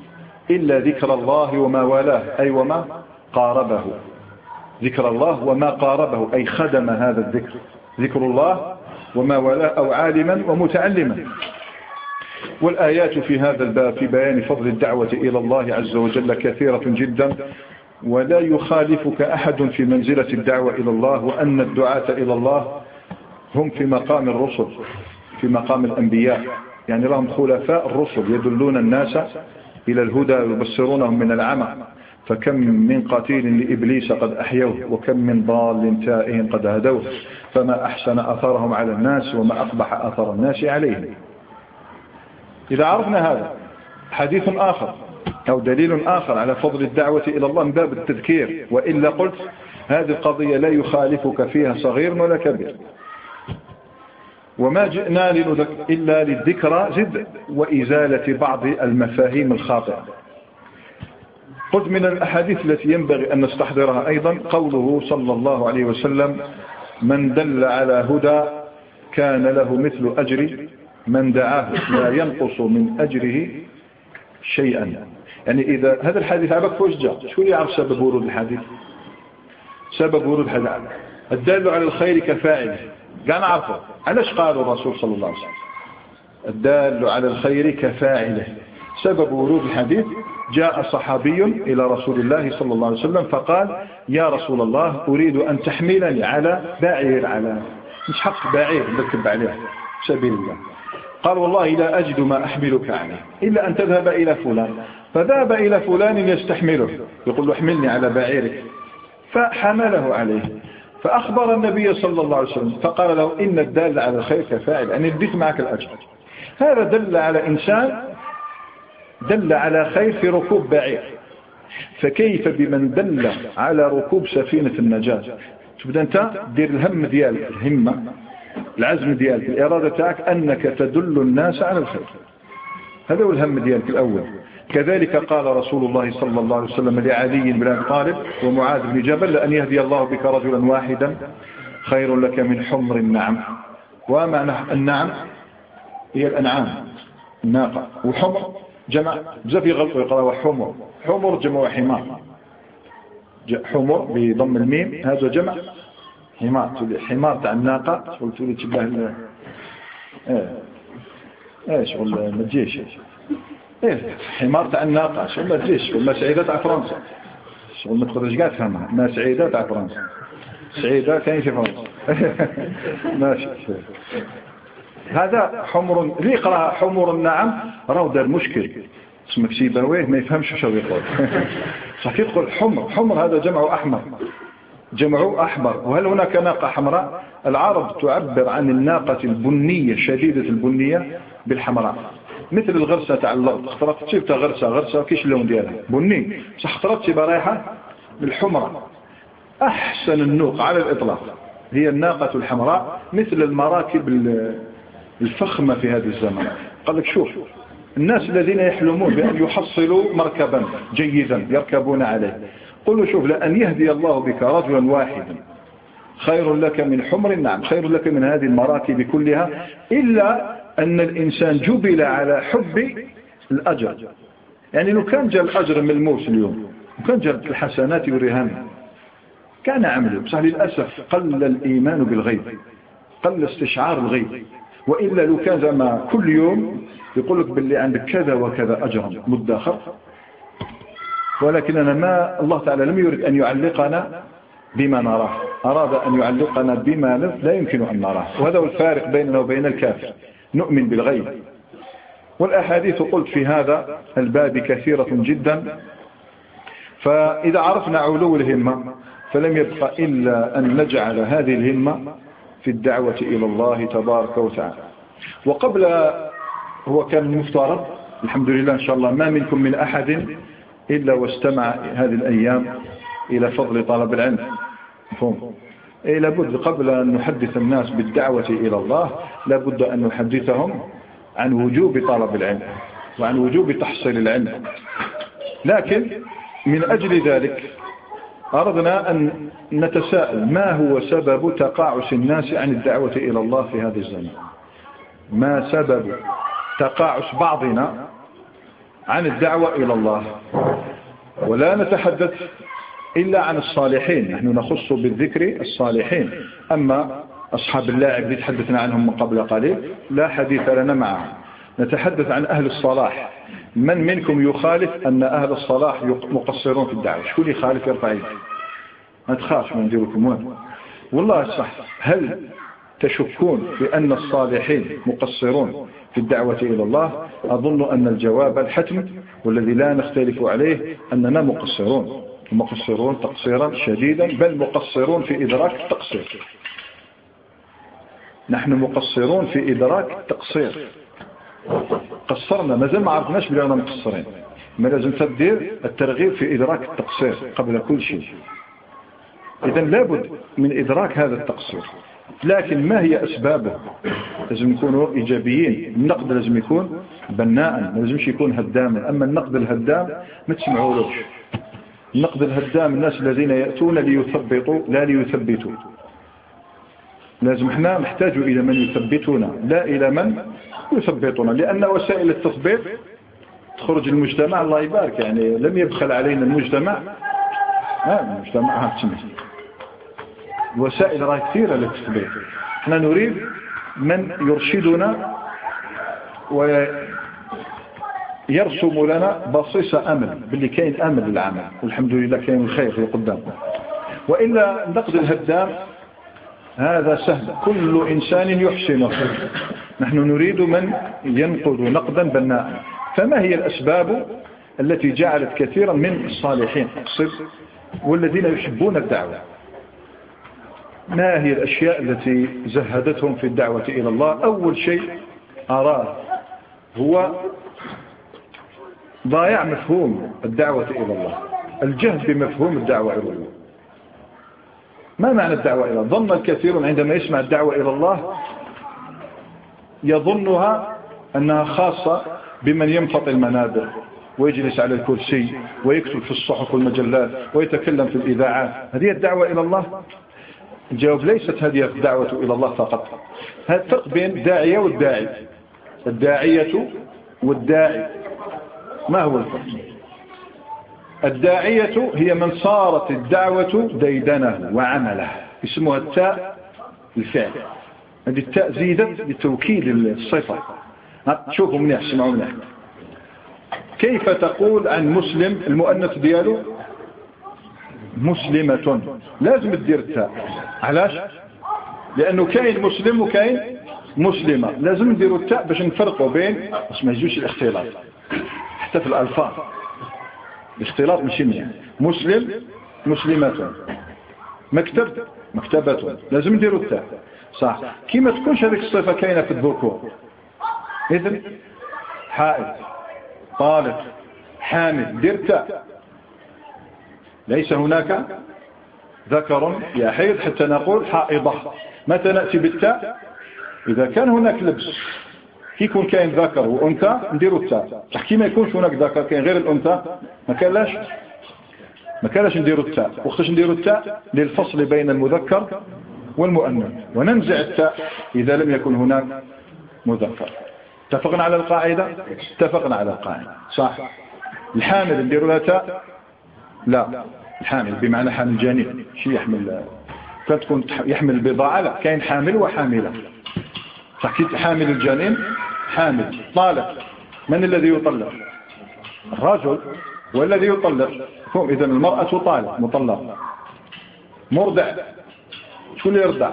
إلا ذكر الله وما والاه، أي وما قاربه. ذكر الله وما قاربه أي خدم هذا الذكر، ذكر الله وما والاه، أو عالما ومتعلما. والآيات في هذا الباب في بيان فضل الدعوة إلى الله عز وجل كثيرة جدا، ولا يخالفك أحد في منزلة الدعوة إلى الله، وأن الدعاة إلى الله هم في مقام الرسل، في مقام الأنبياء، يعني لهم خلفاء الرسل يدلون الناس إلى الهدى ويبصرونهم من العمى. فكم من قتيل لإبليس قد أحيوه، وكم من ضال تائه قد هدوه، فما أحسن أثرهم على الناس وما أقبح أثر الناس عليهم. إذا عرفنا هذا، حديث آخر أو دليل آخر على فضل الدعوة إلى الله من باب التذكير، وإلا قلت هذه القضية لا يخالفك فيها صغير ولا كبير. وما جئنا إلا للذكرى زد وإزالة بعض المفاهيم الخاطئة. قلت من الأحاديث التي ينبغي أن نستحضرها أيضا قوله صلى الله عليه وسلم: من دل على هدى كان له مثل أجر من دعاه لا ينقص من أجره شيئا. يعني إذا هذا الحديث عبك فوش جاء، شو اللي يعرف سبب ورود الحديث؟ سبب ورود الحديث الدال على الخير كفاعله، قال عرفه. علاش قالوا الرسول صلى الله عليه وسلم الدال على الخير كفاعله؟ سبب ورود الحديث: جاء صحابي إلى رسول الله صلى الله عليه وسلم فقال: يا رسول الله أريد أن تحملني على بعير، على مش حق بعير نركب عليه سبيل الله. قال: والله لا أجد ما أحملك عليه إلا أن تذهب إلى فلان. فذهب إلى فلان يستحمله، يقول له: احملني على بعيرك، فحمله عليه. فأخبر النبي صلى الله عليه وسلم فقال له: إن الدال على الخير كفاعل، أن يديك معك الأجر. هذا دل على إنسان دل على خير في ركوب بعير، فكيف بمن دل على ركوب سفينة النجاة؟ تبدأ أنت دير الهم ديالك، الهمة، العزم ديالك، الإرادة تاعك أنك تدل الناس على الخير. هذا هو الهم ديالك الأول. كذلك قال رسول الله صلى الله عليه وسلم لعلي بن أبي طالب ومعاذ بن جبل: لأن يهدي الله بك رجلا واحدا خير لك من حمر النعم. ومعنى النعم هي الأنعام، الناقة، وحمر جمع بزاف يغلطوا يقراوا حمر، حمر جمع حمار، حمر بضم الميم هذا جمع حمار، حمار تاع الناقة تقول تشبه ال ايه ايه شغل ما تجيش، ايه حمار تاع الناقة شغل ما تجيش، شغل ما سعيدة تاع فرنسا، شغل ما تقدرش كاع تفهمها، ما سعيدة تاع فرنسا، سعيدة كاين في فرنسا ماشي. هذا حمر اللي يقرأ حمر النعم راه دار مشكل، اسمك سيباويه ما يفهمش شو يقول صح. يقول حمر، حمر هذا جمع أحمر، جمع أحمر. وهل هناك ناقة حمراء؟ العرب تعبر عن الناقة البنية شديدة البنية بالحمراء، مثل الغرسة تاع الأرض، خطرت تشيبتها غرسة، غرسة كيش اللون ديالها بني، صح خطرت تشيبها رايحة بالحمرة. أحسن النوق على الإطلاق هي الناقة الحمراء، مثل المراكب الفخمة في هذا الزمن. قال لك شوف الناس الذين يحلمون بأن يحصلوا مركبا جيدا يركبون عليه، قلوا شوف: لأن يهدي الله بك رجلا واحدا خير لك من حمر النعم، خير لك من هذه المراكب كلها، إلا أن الإنسان جبل على حب الأجر. يعني لو كان جاء الأجر ملموس اليوم، وكان جاء الحسنات والرهان كان عمله، بصح للأسف قل الإيمان بالغيب، قل استشعار الغيب. وإلا لو كان زعما كل يوم يقول لك باللي عندك كذا وكذا أجرا مدخر، ولكننا ما الله تعالى لم يرد أن يعلقنا بما نراه، أراد أن يعلقنا بما لا يمكن أن نراه. وهذا هو الفارق بيننا وبين الكافر، نؤمن بالغيب. والأحاديث قلت في هذا الباب كثيرة جدا. فإذا عرفنا علو الهمة فلم يبقى إلا أن نجعل هذه الهمة في الدعوة إلى الله تبارك وتعالى. وقبل هو كان المفترض الحمد لله إن شاء الله ما منكم من أحد إلا واستمع هذه الأيام إلى فضل طلب العلم، مفهوم؟ إيه لابد قبل أن نحدث الناس بالدعوة إلى الله لابد أن نحدثهم عن وجوب طلب العلم وعن وجوب تحصيل العلم. لكن من أجل ذلك أردنا أن نتساءل: ما هو سبب تقاعس الناس عن الدعوة إلى الله في هذا الزمن؟ ما سبب تقاعس بعضنا عن الدعوة إلى الله، ولا نتحدث إلا عن الصالحين، نحن نخص بالذكر الصالحين. أما أصحاب اللاعب اللي تحدثنا عنهم من قبل قليل لا حديث لنا معهم. نتحدث عن أهل الصلاح. من منكم يخالف أن أهل الصلاح مقصرون في الدعوة؟ شكون يخالف يرفع يده؟ ما تخافش ما نديركم وين والله صح. هل تشكون بأن الصالحين مقصرون في الدعوة إلى الله؟ أظن أن الجواب الحتم والذي لا نختلف عليه أننا مقصرون، مقصرون تقصيرا شديدا، بل مقصرون في إدراك التقصير. نحن مقصرون في إدراك التقصير، قصرنا مازال ما عرفناش بلي رانا مقصرين. ما لازم تدير الترغيب في إدراك التقصير قبل كل شيء. إذن لابد من إدراك هذا التقصير، لكن ما هي أسبابه؟ لازم يكونوا إيجابيين. النقد لازم يكون بناء، ما لازمش يكون هداما. أما النقد الهدام ما تسمعولوش. النقد الهدام الناس الذين يأتون ليثبطوا لا ليثبتوا. لازم احنا نحتاج إلى من يثبتنا لا إلى من يثبتنا، لأن وسائل التثبيط تخرج المجتمع الله يبارك، يعني لم يبخل علينا المجتمع. ها المجتمع ها تسمع وسائل راه كثيرة للتثبيت. احنا نريد من يرشدنا ويرسم لنا بصيصة أمل باللي كاين أمل للعمل، والحمد لله كاين الخير في قدام. وإلا النقد الهدام هذا سهل، كل إنسان يحسنه. نحن نريد من ينقد نقدا بناء. فما هي الأسباب التي جعلت كثيرا من الصالحين أقصد والذين يحبون الدعوة، ما هي الأشياء التي زهدتهم في الدعوة إلى الله؟ أول شيء أراه هو ضايع مفهوم الدعوة إلى الله، الجهل بمفهوم الدعوة إلى الله. ما معنى الدعوة إلى الله؟ ظن الكثيرون عندما يسمع الدعوة إلى الله يظنها أنها خاصة بمن يمتطي المنابر ويجلس على الكرسي ويكتب في الصحف والمجلات ويتكلم في الإذاعات. هذه الدعوة إلى الله؟ الجواب ليست هذه الدعوة إلى الله فقط. هذا الفرق بين الداعية والداعي. الداعية والداعي ما هو الفرق؟ الداعية هي من صارت الدعوة ديدنه وعمله، اسمها التاء الفعل. هذه التاء زيدت لتوكيد الصفة. شوفوا منيح، اسمعوا منيح. كيف تقول عن مسلم المؤنث دياله مسلمة؟ لازم تدير التاء. علاش؟ لأنه كاين مسلم وكاين مسلمة، لازم نديروا التاء باش نفرقوا بين باش ما يجوش الاختلاط حتى في الألفاظ. الاختلاط ماشي منيح. مسلم مسلمة، مكتب مكتبة، لازم نديروا التاء صح. كي ما تكونش هذيك الصفة كاينة في الذكور. إذن حائض طالب حامل دير التاء. ليس هناك ذكر يحيض حتى نقول حائضة. متى نأتي بالتاء؟ إذا كان هناك لبس. كي يكون كاين ذكر وأنثى نديروا التاء. كي ما يكونش هناك ذكر كاين غير الأنثى ما كانلاش ما كانلاش نديروا التاء. وقتاش نديروا التاء؟ للفصل بين المذكر والمؤنث، وننزع التاء إذا لم يكن هناك مذكر. اتفقنا على القاعدة؟ اتفقنا على القاعدة صح. الحامل نديروا لها تاء؟ لا، الحامل بمعنى حامل جانب. شيء يحمل كانت تكون يحمل البضاعة. لا، كاين حامل وحاملة. حكيت حامل الجنين حامل. طالق، من الذي يطلق؟ الرجل. والذي يطلق هم. إذن المرأة طالق مطلق. مرضع، شو اللي يرضع؟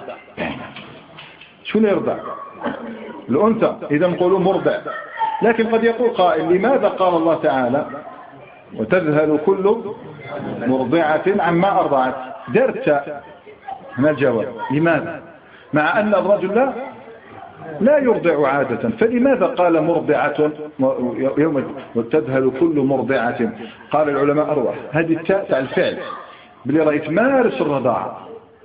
شو اللي يرضع؟ الأنثى. إذا نقولوا مرضع. لكن قد يقول قائل لماذا قال الله تعالى وتذهل كل مرضعة عما أرضعت؟ درت هنا الجواب. لماذا؟ مع أن الرجل لا لا يرضع عادة، فلماذا قال مرضعة يوم وتذهل كل مرضعة؟ قال العلماء أروح هذه التاء تاع الفعل بلي راهي تمارس الرضاعة.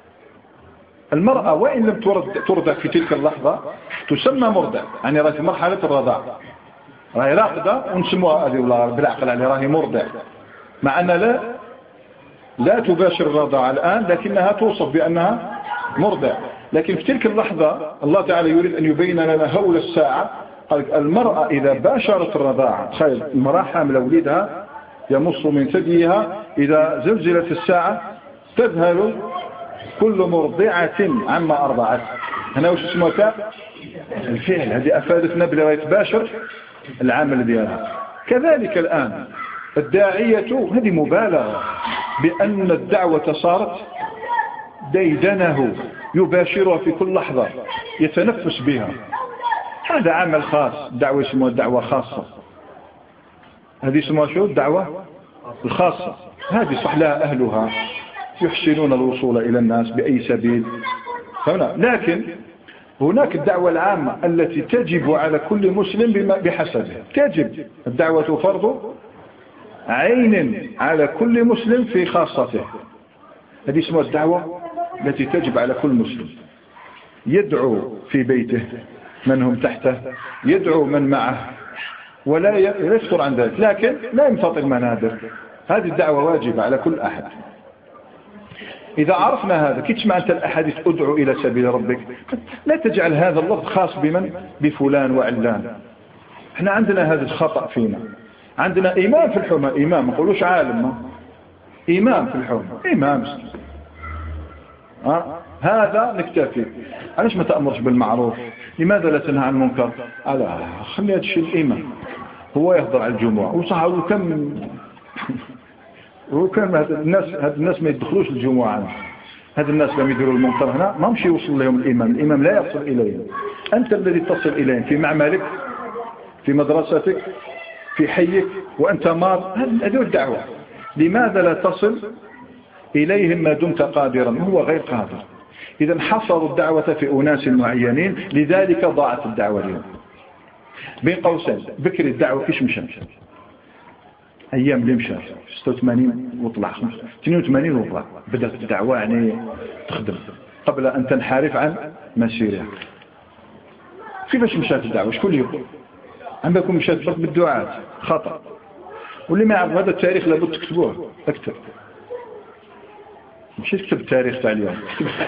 المرأة وإن لم ترضع في تلك اللحظة تسمى مرضع، يعني راهي في مرحلة الرضاعة، راهي راقدة ونسموها بالعقل عليه راهي مرضع، مع أن لا لا تباشر الرضاعة الآن لكنها توصف بأنها مرضع. لكن في تلك اللحظة الله تعالى يريد أن يبين لنا هول الساعة قال المرأة إذا باشرت الرضاعة، تخيل المرأة حاملة وليدها يمص من ثديها، إذا زلزلت الساعة تذهل كل مرضعة عما أرضعت. هنا وش اسمه الفعل، هذه أفادتنا بلا يتباشر العمل ديالها. كذلك الآن الداعية، هذه مبالغة بأن الدعوة صارت ديدنه يباشرها في كل لحظة يتنفس بها. هذا عمل خاص، دعوة اسمها دعوة خاصة، هذه اسمها شو الدعوة الخاصة. هذه صح لها أهلها يحسنون الوصول إلى الناس بأي سبيل هنا. لكن هناك الدعوة العامة التي تجب على كل مسلم بحسبه. تجب الدعوة فرض عين على كل مسلم في خاصته، هذه اسمها الدعوة التي تجب على كل مسلم. يدعو في بيته من هم تحته، يدعو من معه، ولا يفتر عن ذلك، لكن لا ينفضل المنابر. هذه الدعوة واجبة على كل أحد. إذا عرفنا هذا، كي تسمع أنت الأحاديث ادعو إلى سبيل ربك، لا تجعل هذا اللفظ خاص بمن بفلان وعلان. احنا عندنا هذا الخطأ فينا. عندنا إمام في الحومة، إمام ما نقولوش عالم، إمام في الحومة، إمام ها؟ هذا نكتفي. علاش ما تأمرش بالمعروف؟ لماذا لا تنهى عن المنكر؟ على خلي هذا الشيء الإمام هو يهضر على الجمعة وصح. وكم وكم هاد الناس هاد الناس ما يدخلوش الجمعة. هاد الناس لما يديروا المنكر هنا ما مشي يوصل لهم الإمام. الإمام لا يصل إليهم، أنت الذي تصل إليهم في معملك، في مدرستك، في حيك، وأنت ماض. هذه الدعوة. لماذا لا تصل إليهم ما دمت قادرا؟ هو غير قادر. إذا حصروا الدعوة في أناس معينين، لذلك ضاعت الدعوة اليوم. بين قوسين، بكر الدعوة كيش مشى أيام اللي مشى ستة وثمانين وطلع اثنين وثمانين وطلع، بدأت الدعوة يعني تخدم قبل أن تنحرف عن مسيرها. كيفاش مشات الدعوة؟ شكون يقول عندكم مشات بس بالدعاء؟ خطأ. واللي ما يعرف هذا التاريخ لابد تكتبوه. اكتب، مش تكتب التاريخ تاع اليوم،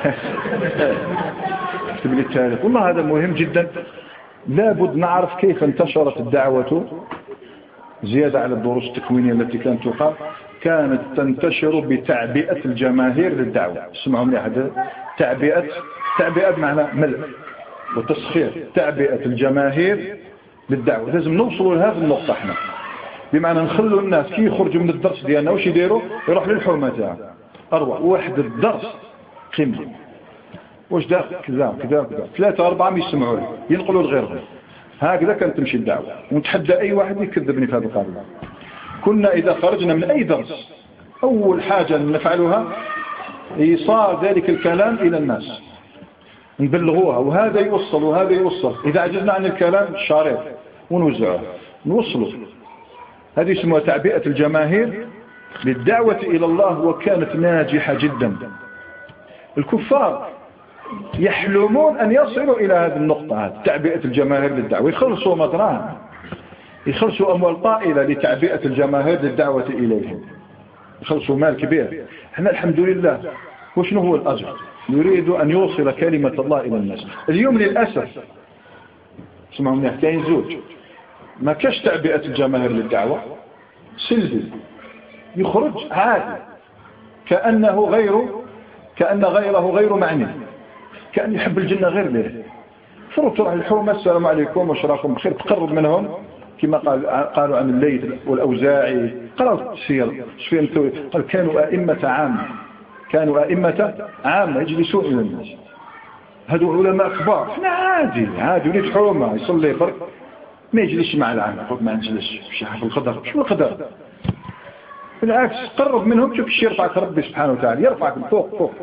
اكتب لي التاريخ. والله هذا مهم جدا. لابد نعرف كيف انتشرت الدعوة. زيادة على الدروس التكوينية التي كانت تقام، كانت تنتشر بتعبئة الجماهير للدعوة. اسمعوا لي هذا، تعبئة تعبئة بمعنى ملء وتسخير. تعبئة الجماهير للدعوة. لازم نوصلوا لهذه النقطة احنا، بمعنى نخلوا الناس كي يخرجوا من الدرس ديالنا واش يديروا؟ يروح للحومة تاعه أروع واحد الدرس قيمة واش داخل كذا كذا كذا ثلاثة أربعة ما يسمعوا له، ينقلوا لغيرهم. هكذا كانت تمشي الدعوة. ونتحدى أي واحد يكذبني في هذا القانون. كنا إذا خرجنا من أي درس أول حاجة نفعلها إيصال ذلك الكلام إلى الناس، نبلغوها، وهذا يوصل وهذا يوصل. إذا عجزنا عن الكلام الشريط ونوزعه نوصله. هذه اسمها تعبئة الجماهير للدعوة إلى الله، وكانت ناجحة جدا. الكفار يحلمون أن يصلوا إلى هذه النقطة، تعبئة الجماهير للدعوة. يخلصوا مدراهم، يخلصوا أموال طائلة لتعبئة الجماهير للدعوة إليهم، يخلصوا مال كبير. احنا الحمد لله وشنو هو الأجر؟ يريد أن يوصل كلمة الله إلى الناس. اليوم للأسف اسمعوا مني، كاين زوج ما كاش تعبئة الجماهير للدعوة، سلبي يخرج عادي كأنه غيره، كأن غيره غير معني، كأن يحب الجنة غير له. فروا تروح الحومة السلام عليكم وشراكم بخير، تقرب منهم كما قال قالوا عن الليث والأوزاعي. قرأوا السير قال كانوا أئمة عامة، كانوا أئمة عامة يجلسون إلى الناس. هذو علماء كبار. احنا عادي عادي وليد حومة يصلي برك ما يجلسش مع العامة. قلت ما نجلسش مش عارف القدر. شو القدر؟ بالعكس قرب منهم، شوف الشيء يرفعك ربي سبحانه وتعالى، يرفعك من فوق فوق.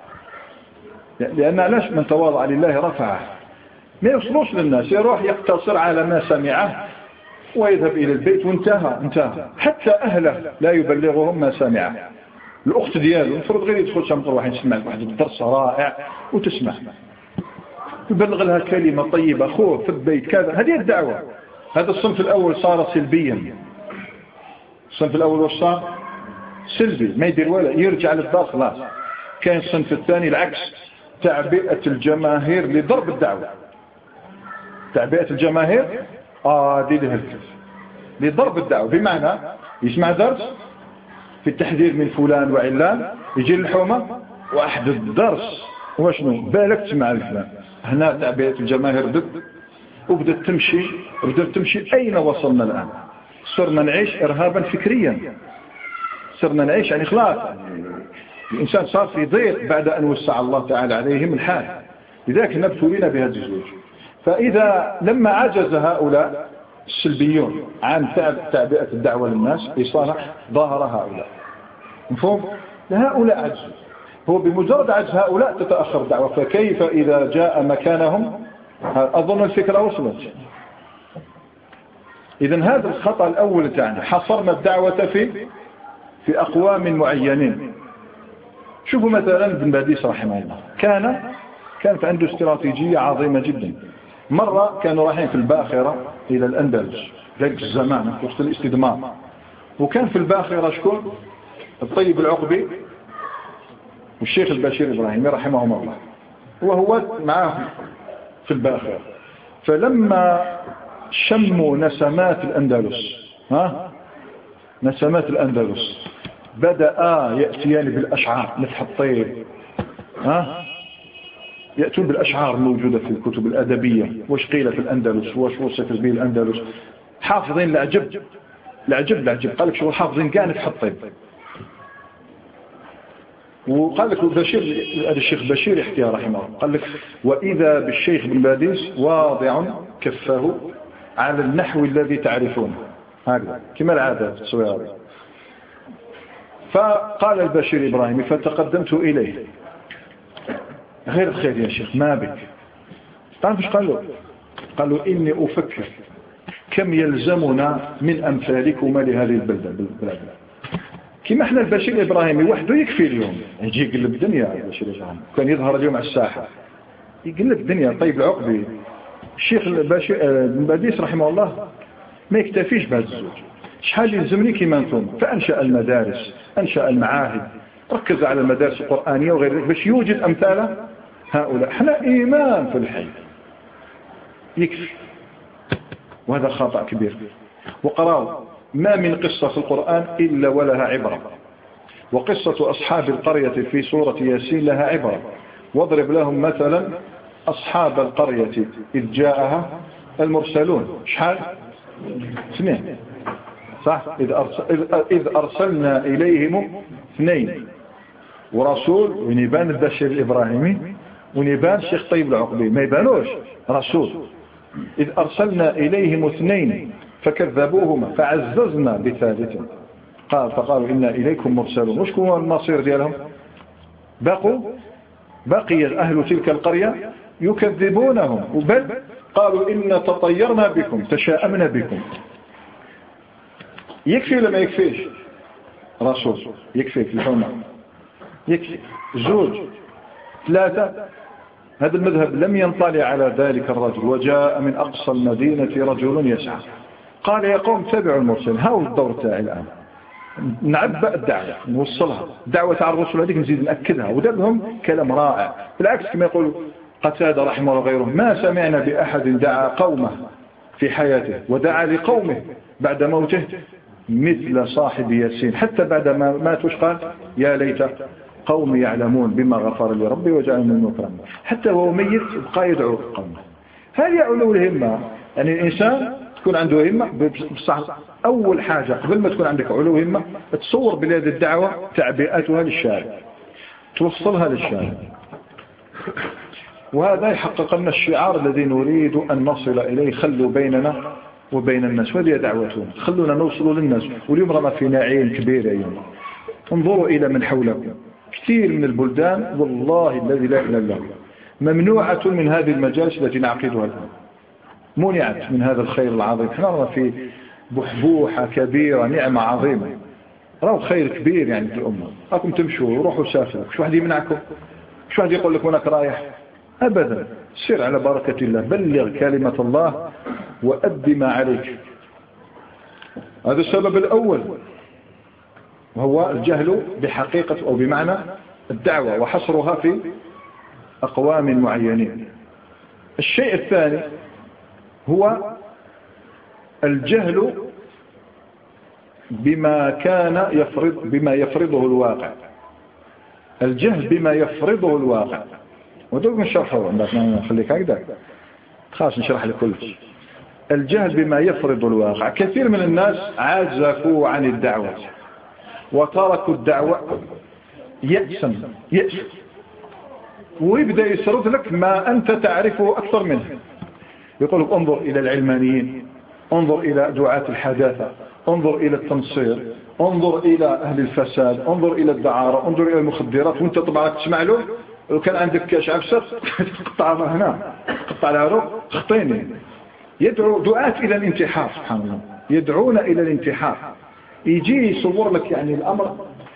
لأن علاش من تواضع لله رفعه. ما يوصلوش للناس، يروح يقتصر على ما سمعه ويذهب إلى البيت وانتهى انتهى. حتى أهله لا يبلغهم ما سمعه. الأخت دياله المفروض غير يدخل شمطر واحد يسمع واحد الدرس رائع وتسمع، يبلغ لها كلمة طيبة، أخوه في البيت كذا. هذه الدعوة. هذا الصنف الأول صار سلبيا. الصنف الأول وش صار؟ سلبي، ما يدير ولا يرجع للدار خلاص. كان الصنف الثاني العكس، تعبئة الجماهير لضرب الدعوة. تعبئة الجماهير آه دي لهلكس لضرب الدعوة، بمعنى يسمع درس في التحذير من فلان وعلان، يجي الحومة واحد الدرس وشنو بالك تسمع الفلان. هنا تعبئة الجماهير ضد، وبدأت تمشي بدأت تمشي أين وصلنا الآن؟ صرنا نعيش إرهابا فكريا، صرنا نعيش يعني خلاص الإنسان صار في ضيق بعد أن وسع الله تعالى عليهم الحال. لذلك نبتلينا بهذه الزوج. فإذا لما عجز هؤلاء السلبيون عن تعبئة الدعوة للناس لصالح ظاهر هؤلاء، مفهوم؟ لهؤلاء عجز، هو بمجرد عجز هؤلاء تتأخر الدعوة، فكيف إذا جاء مكانهم؟ أظن الفكرة وصلت. إذن هذا الخطأ الأول تاعنا، حصرنا الدعوة في في أقوام معينين. شوفوا مثلا ابن باديس رحمه الله، كان كانت عنده استراتيجية عظيمة جدا. مرة كانوا رايحين في الباخرة إلى الأندلس ذلك الزمان وقت الاستدمار، وكان في الباخرة شكون؟ الطيب العقبي والشيخ البشير إبراهيمي رحمهم الله، وهو معه في الباخرة. فلما شموا نسمات الأندلس، ها نسمات الأندلس، بدأ يأتيان بالأشعار مثل الطيب، ها يأتون بالأشعار الموجودة في الكتب الأدبية، وش قيل في الأندلس، وش وصف به الأندلس، حافظين لعجب لعجب لعجب. قال لك شو حافظين كانت حطيب. وقال لك بشير، هذا الشيخ بشير يحكي رحمه الله، قال لك وإذا بالشيخ بن باديس واضع كفه على النحو الذي تعرفونه، هكذا كما العادة في الصويرة. فقال البشير إبراهيمي فتقدمت إليه، غير الخير يا شيخ ما بك؟ تعرف ايش قال له؟ قال له إني أفكر كم يلزمنا من أمثالكما لهذه البلدة بالبلاد. كما احنا البشير الإبراهيمي وحده يكفي اليوم، يجي يقلب الدنيا البشير الإبراهيمي، كان يظهر اليوم على الساحة يقلب الدنيا. طيب العقبي الشيخ البشير بن باديس رحمه الله ما يكتفيش بهذا الزوج، شحال يلزمني كما انتم. فأنشأ المدارس، أنشأ المعاهد، ركز على المدارس القرآنية وغير ذلك باش يوجد أمثال هؤلاء. احنا إيمان في الحي يكفي، وهذا خطأ كبير. وقرأوا ما من قصة في القرآن إلا ولها عبرة، وقصة أصحاب القرية في سورة ياسين لها عبرة. واضرب لهم مثلا أصحاب القرية إذ جاءها المرسلون، شحال؟ اثنين، صح؟ إذ, أرسل إذ أرسلنا إليهم اثنين ورسول، ونبان البشير الإبراهيمي ونبان الشيخ طيب العقبي ما يبانوش رسول. إذ أرسلنا إليهم اثنين فكذبوهما فعززنا بثالث قال فقالوا إنا إليكم مرسلون. وش هو المصير ديالهم؟ بقوا بقي أهل تلك القرية يكذبونهم، بل قالوا إنا تطيرنا بكم تشاءمنا بكم. يكفي ولا ما يكفيش؟ رسول يكفي في الحمى، يكفي زوج ثلاثة. هذا المذهب لم ينطلع على ذلك الرجل. وجاء من أقصى المدينة رجل يسعى قال يا قوم تبعوا المرسل. هاو الدور تاعي الآن، نعبأ الدعوة نوصلها، دعوة على الرسول هذيك نزيد نأكدها. وده لهم كلام رائع بالعكس، كما يقول قتادة رحمه الله وغيره، ما سمعنا بأحد دعا قومه في حياته ودعا لقومه بعد موته مثل صاحب ياسين. حتى بعد ما ماتوش قال يا ليت قوم يعلمون بما غفر لي ربي وجعلني من المكرمين. حتى وهو ميت بقى يدعو قومه. هذه علو الهمة. يعني الإنسان تكون عنده همة بصح. أول حاجة قبل ما تكون عندك علو همة تصور بلاد الدعوة تعبئتها للشارع، توصلها للشارع، وهذا يحقق لنا الشعار الذي نريد أن نصل إليه. خلوا بيننا وبين الناس، وهذه دعوتهم، خلونا نوصلوا للناس. واليوم رغم في نعيم كبير اليوم. انظروا إلى من حولكم، كثير من البلدان والله الذي لا إله إلا هو ممنوعة من هذه المجالس التي نعقدها الآن، منعت من هذا الخير العظيم. احنا في بحبوحة كبيرة، نعمة عظيمة، راهو خير كبير يعني في الأمة. راكم تمشوا وروحوا سافروا، شو واحد يمنعكم؟ شو واحد يقول لك هناك رايح؟ أبدا. سير على بركة الله، بلغ كلمة الله وأد ما عليك. هذا السبب الأول، وهو الجهل بحقيقة أو بمعنى الدعوة وحصرها في أقوام معينين. الشيء الثاني هو الجهل بما كان يفرض بما يفرضه الواقع. الجهل بما يفرضه الواقع. ودوك نشرحه نخليك هكذا خلاص نشرح لك كل شيء. الجهل بما يفرض الواقع. كثير من الناس عزفوا عن الدعوة وتركوا الدعوة يأسا يأسا ويبدأ يسرد لك ما أنت تعرفه أكثر منه. يقول لك انظر إلى العلمانيين، انظر إلى دعاة الحداثة، انظر إلى التنصير، انظر إلى أهل الفساد، انظر إلى الدعارة، انظر إلى المخدرات. وانت طبعا تسمع له لو كان عندك كاش عفسة تقطع هنا تقطع العروق خطيني. يدعو دعاة إلى الانتحار سبحان الله، يدعون إلى الانتحار. يجي يصور لك يعني الأمر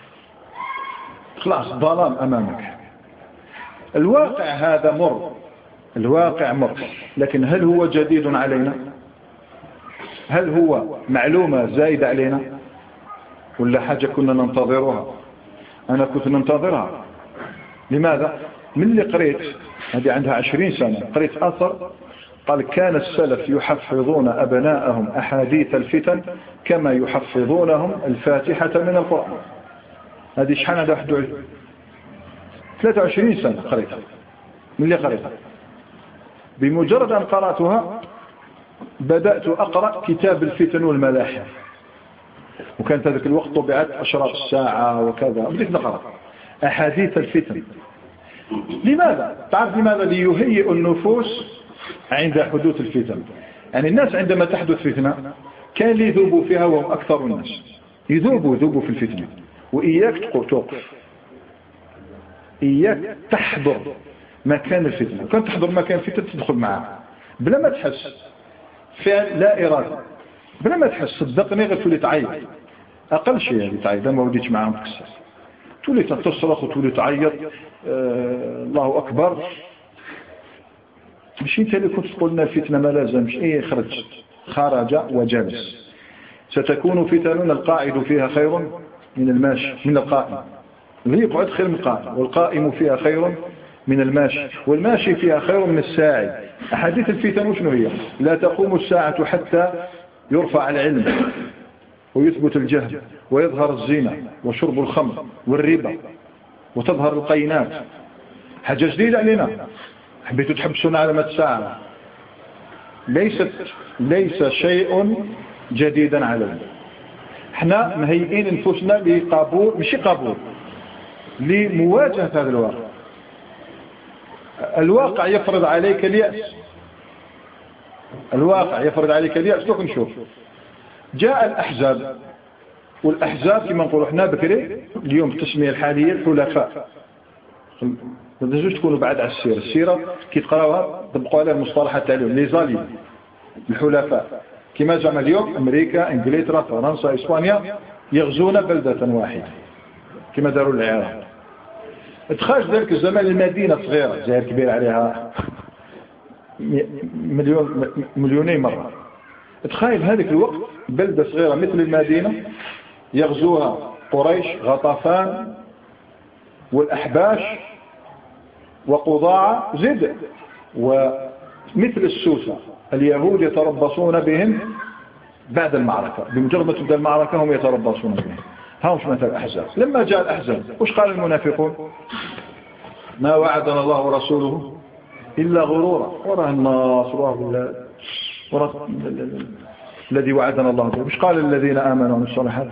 خلاص ظلام أمامك. الواقع هذا مر، الواقع مر، لكن هل هو جديد علينا؟ هل هو معلومة زايدة علينا ولا حاجة كنا ننتظرها؟ أنا كنت ننتظرها. لماذا؟ من اللي قريت هذه عندها عشرين سنة قريت أثر قال كان السلف يحفظون أبناءهم أحاديث الفتن كما يحفظونهم الفاتحة من القرآن. هذه شحال عندها ثلاثة وعشرين سنة قريتها. من اللي قريتها بمجرد أن قرأتها بدأت أقرأ كتاب الفتن والملاحم، وكانت ذلك الوقت طبعت أشراط الساعة وكذا. بديت نقرأ أحاديث الفتن. لماذا؟ تعرف لماذا؟ ليهيئ النفوس عند حدوث الفتن. يعني الناس عندما تحدث فتنة كان اللي يذوبوا فيها وهم أكثر الناس يذوبوا يذوبوا في الفتنة. وإياك توقف، إياك تحضر مكان الفتنة. كنت تحضر مكان الفتنة تدخل معها بلا ما تحس، فعل لا إرادة، بلا ما تحس. صدقني غير تولي تعيط، أقل شيء يعني تعيط ما وديتش معهم تكسر، تولي تصرخ وتولي تعيط آه الله أكبر. مش انت اللي كنت تقولنا الفتنة ما لازمش ايه خرج خرج وجلس. ستكون فتن القاعد فيها خير من الماشي من القائم، اللي يقعد خير من القائم، والقائم فيها خير من الماشي، والماشي فيها خير من الساعي. أحاديث الفتن وشنو هي؟ لا تقوم الساعة حتى يرفع العلم ويثبت الجهل ويظهر الزنا وشرب الخمر والربا وتظهر القينات. حاجة جديدة علينا، حبيتوا تحبسونا على مدى الساعة. ليست ليس شيء جديدا علينا. احنا مهيئين انفسنا لقبول، مش قبول، لمواجهة هذا الواقع. الواقع يفرض عليك اليأس، الواقع يفرض عليك اليأس. دوك نشوف جاء الأحزاب، والأحزاب كما نقولوا احنا بكري اليوم التسمية الحالية الحلفاء. ما تنسوش تكونوا بعد على السيرة. السيرة كي تقراوها تبقوا على المصطلحات تاعهم لي زالي الحلفاء. كما زعما اليوم أمريكا إنجلترا فرنسا إسبانيا يغزون بلدة واحدة كما داروا العراق. تخرج ذلك الزمان المدينة صغيرة زهر كبير عليها مليون مليونين مرة. تخيل هذيك الوقت بلدة صغيرة مثل المدينة يغزوها قريش غطفان والأحباش وقضاعة زد، ومثل السوسة اليهود يتربصون بهم بعد المعركة. بمجرد ما تبدأ المعركة هم يتربصون بهم. هاوش مثل الأحزاب. لما جاء الأحزاب وش قال المنافقون؟ ما وعدنا الله ورسوله إلا غرورا. وراه الناس وراه وراه الذي وعدنا الله به. وش قال الذين آمنوا من الصالحات؟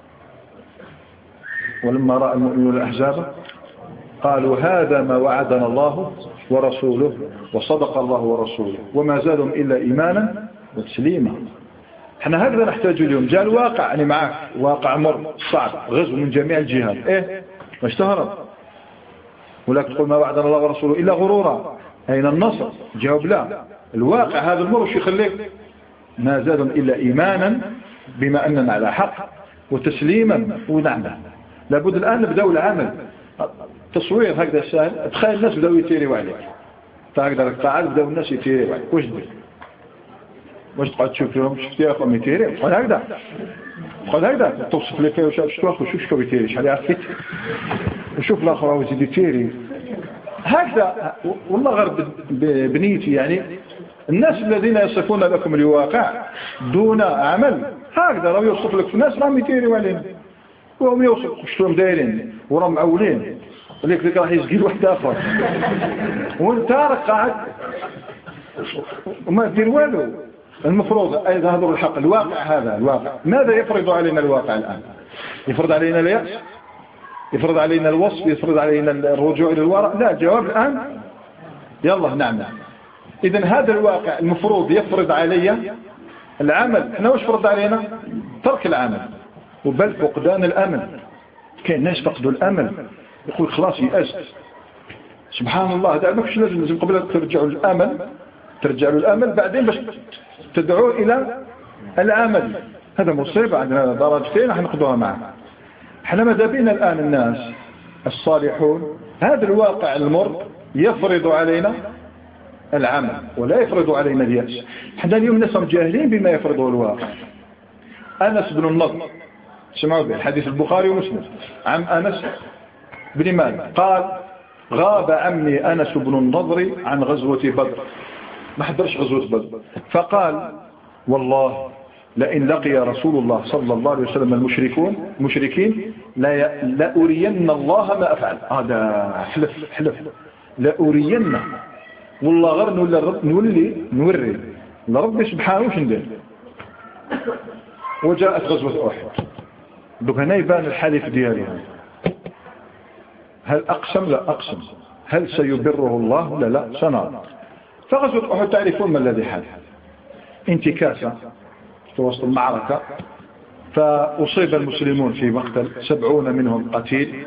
ولما رأى المؤمنون الأحزاب قالوا هذا ما وعدنا الله ورسوله وصدق الله ورسوله وما زادهم إلا إيمانا وتسليما. احنا هكذا نحتاج اليوم. جاء الواقع يعني معك واقع مر صعب، غزو من جميع الجهات. ايه مش تهرب ولكن تقول ما وعدنا الله ورسوله إلا غرورا. أين النصر؟ جاوب لا. الواقع هذا المر وش يخليك؟ ما زادهم إلا إيمانا بما أننا على حق وتسليما ونعمل. لابد الآن نبدأ العمل. تصوير هكذا سهل. تخيل الناس بدأوا يتيريوا عليك، فهكذا قاعد بدأوا الناس يتيريوا عليك. وش دير؟ واش تقعد تشوف لهم شفتي يا اخو يتيري؟ تقعد هكذا تقعد هكذا توصف لك واش شفتوا اخو شوف شكون يتيري شحال عرفت وشوف الاخر هو يزيد يتيري هكذا. والله غير بنيتي يعني الناس الذين يصفون لكم الواقع دون عمل هكذا راهو يوصف لك الناس راهم يديروا علينا وهم يوصف شتوهم دايرين وراهم معولين وليك ذيك راح يسقي واحد اخر وانت راك قاعد وما دير والو. المفروض ايضا هذا الحق الواقع هذا الواقع ماذا يفرض علينا الواقع الآن؟ يفرض علينا اليأس، يفرض علينا الوصف، يفرض علينا الرجوع إلى الوراء؟ لا، الجواب الآن يلا نعم. إذن هذا الواقع المفروض يفرض علي العمل. احنا وش فرض علينا؟ ترك العمل وبل فقدان الأمل. كاين ناس فقدوا الأمل يقول خلاص يأست. سبحان الله، هذا ماكش لازم لازم قبل ترجعوا الأمل ترجعوا الأمل بعدين باش تدعوا إلى العمل. هذا مصيبة عندنا درجتين راح ناخذوها معنا. احنا ماذا بينا الآن الناس الصالحون هذا الواقع المر يفرض علينا العمل ولا يفرض علينا اليأس. احنا اليوم ناس جاهلين بما يفرضه الواقع. أنس بن النضر سمعوا به الحديث البخاري ومسلم عن أنس بن مالك قال غاب عمي أنس بن النضر عن غزوة بدر، ما حضرش غزوة بدر، فقال والله لئن لقي رسول الله صلى الله عليه وسلم المشركون المشركين لأرين الله ما أفعل. هذا حلف حلف لأرين والله غير نولي نولي نوري لربي سبحانه وش ندير. وجاءت غزوة أحد. دوك هنا يبان الحلف ديالي هل أقسم؟ لا أقسم. هل سيبره الله؟ لا لا سنرى. فغزوة أحد تعرفون ما الذي حدث. انتكاسة في وسط المعركة، فأصيب المسلمون في مقتل سبعون منهم قتيل.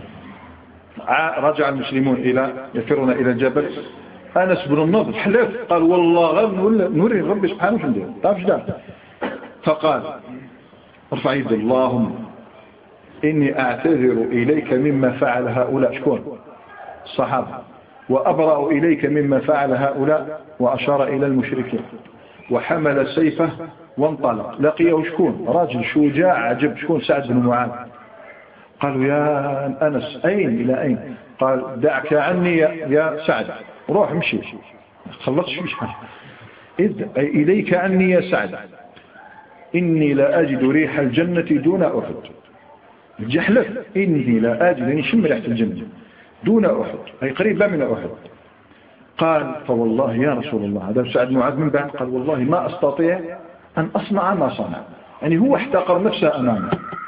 رجع المسلمون إلى يفرون إلى الجبل. أنس بن النضر حلف قال والله غير نوري ربي سبحانه وش ندير تعرفش ده. فقال ارفع يد اللهم إني أعتذر إليك مما فعل هؤلاء. شكون؟ الصحابة. وأبرأ إليك مما فعل هؤلاء، وأشار إلى المشركين وحمل سيفه وانطلق. لقيه شكون؟ راجل شجاع عجب. شكون؟ سعد بن معاذ. قالوا يا أنس أين إلى أين؟ قال دعك عني يا سعد، روح مشي خلصت شو إذ إليك عني يا سعد إني لا أجد ريح الجنة دون أحد. جحلف إني لا أجد يعني شم ريحة الجنة دون أحد أي قريبة من أحد. قال فوالله يا رسول الله، هذا سعد معاذ من بعد قال والله ما أستطيع أن أصنع ما صنع، يعني هو احتقر نفسه أمامه.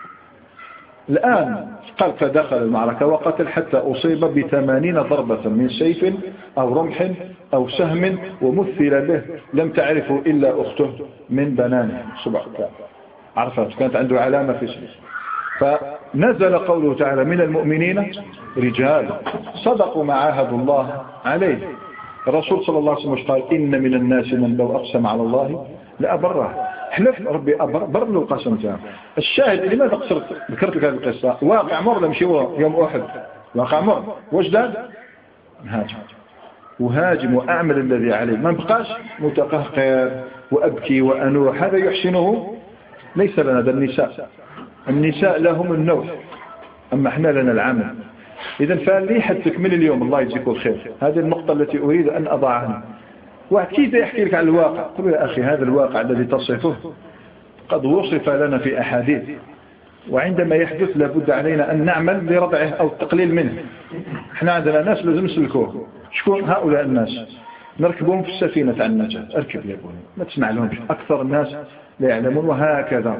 الآن قال فدخل المعركة وقتل حتى أصيب بثمانين ضربة من سيف أو رمح أو سهم ومثل به لم تعرفه إلا أخته من بنانه. سبحانه عرفت كانت عنده علامة في سيف. فنزل قوله تعالى من المؤمنين رجال صدقوا ما عاهدوا الله عليه. الرسول صلى الله عليه وسلم قال إن من الناس من لو أقسم على الله لأبره. حلف ربي أبر بر له القسم تاعه. الشاهد لماذا قصرت ذكرت لك هذه القصة؟ واقع مر لم هو يوم أحد واقع مر. واش دار؟ هاجم وهاجم وأعمل الذي عليه. ما بقاش متقهقر وأبكي وأنوح، هذا يحسنه ليس لنا. ذا النساء النساء لهم النوح أما احنا لنا العمل. إذن فاللي حدثك من اليوم الله يجزيك الخير. هذه النقطة التي أريد أن أضعها. وأكيد يحكي لك عن الواقع. قل يا أخي هذا الواقع الذي تصفه قد وصف لنا في أحاديث، وعندما يحدث لابد علينا أن نعمل لرضعه أو التقليل منه. احنا عندنا ناس لازم نسلكوه. شكون هؤلاء الناس؟ نركبهم في السفينة عن النجاة. اركب يا ابوني ما تسمع لهمش، أكثر الناس لا يعلمون. وهكذا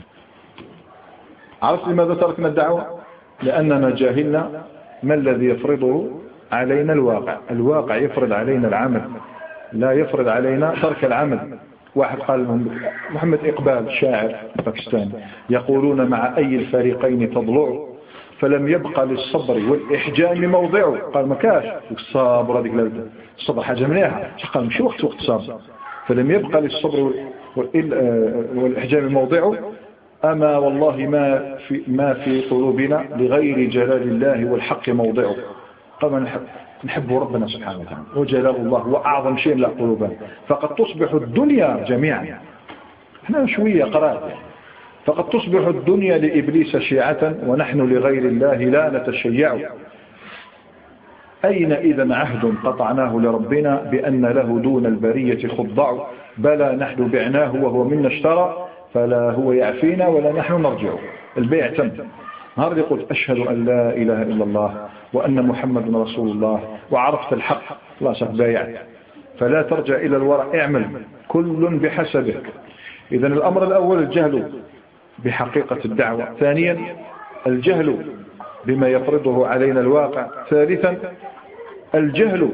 عرفت لماذا تركنا الدعوة؟ لأننا جاهلنا ما الذي يفرضه علينا الواقع. الواقع يفرض علينا العمل، لا يفرض علينا ترك العمل. واحد قال لهم محمد إقبال شاعر باكستاني يقولون مع أي الفريقين تضلع فلم يبقى للصبر والإحجام موضعه. قال ما كاش الصبر هذيك لا الصبر حاجة مليحة. قال مش وقت وقت صبر. فلم يبقى للصبر والإحجام موضعه. أما والله ما في ما في قلوبنا لغير جلال الله والحق موضعه. قال نحب نحب ربنا سبحانه وتعالى وجلال الله وأعظم شيء لا قلوبنا. فقد تصبح الدنيا جميعا احنا شوية قرار فقد تصبح الدنيا لإبليس شيعة ونحن لغير الله لا نتشيع. أين إذا عهد قطعناه لربنا بأن له دون البرية خضع؟ بلى نحن بعناه وهو منا اشترى، فلا هو يعفينا ولا نحن نرجع. البيع تم. نهار اللي قلت أشهد أن لا إله إلا الله وأن محمد رسول الله وعرفت الحق، لا شك بايعت، فلا ترجع إلى الوراء، اعمل كل بحسبه. إذا الأمر الأول الجهل بحقيقة الدعوة، ثانيا الجهل بما يفرضه علينا الواقع، ثالثا الجهل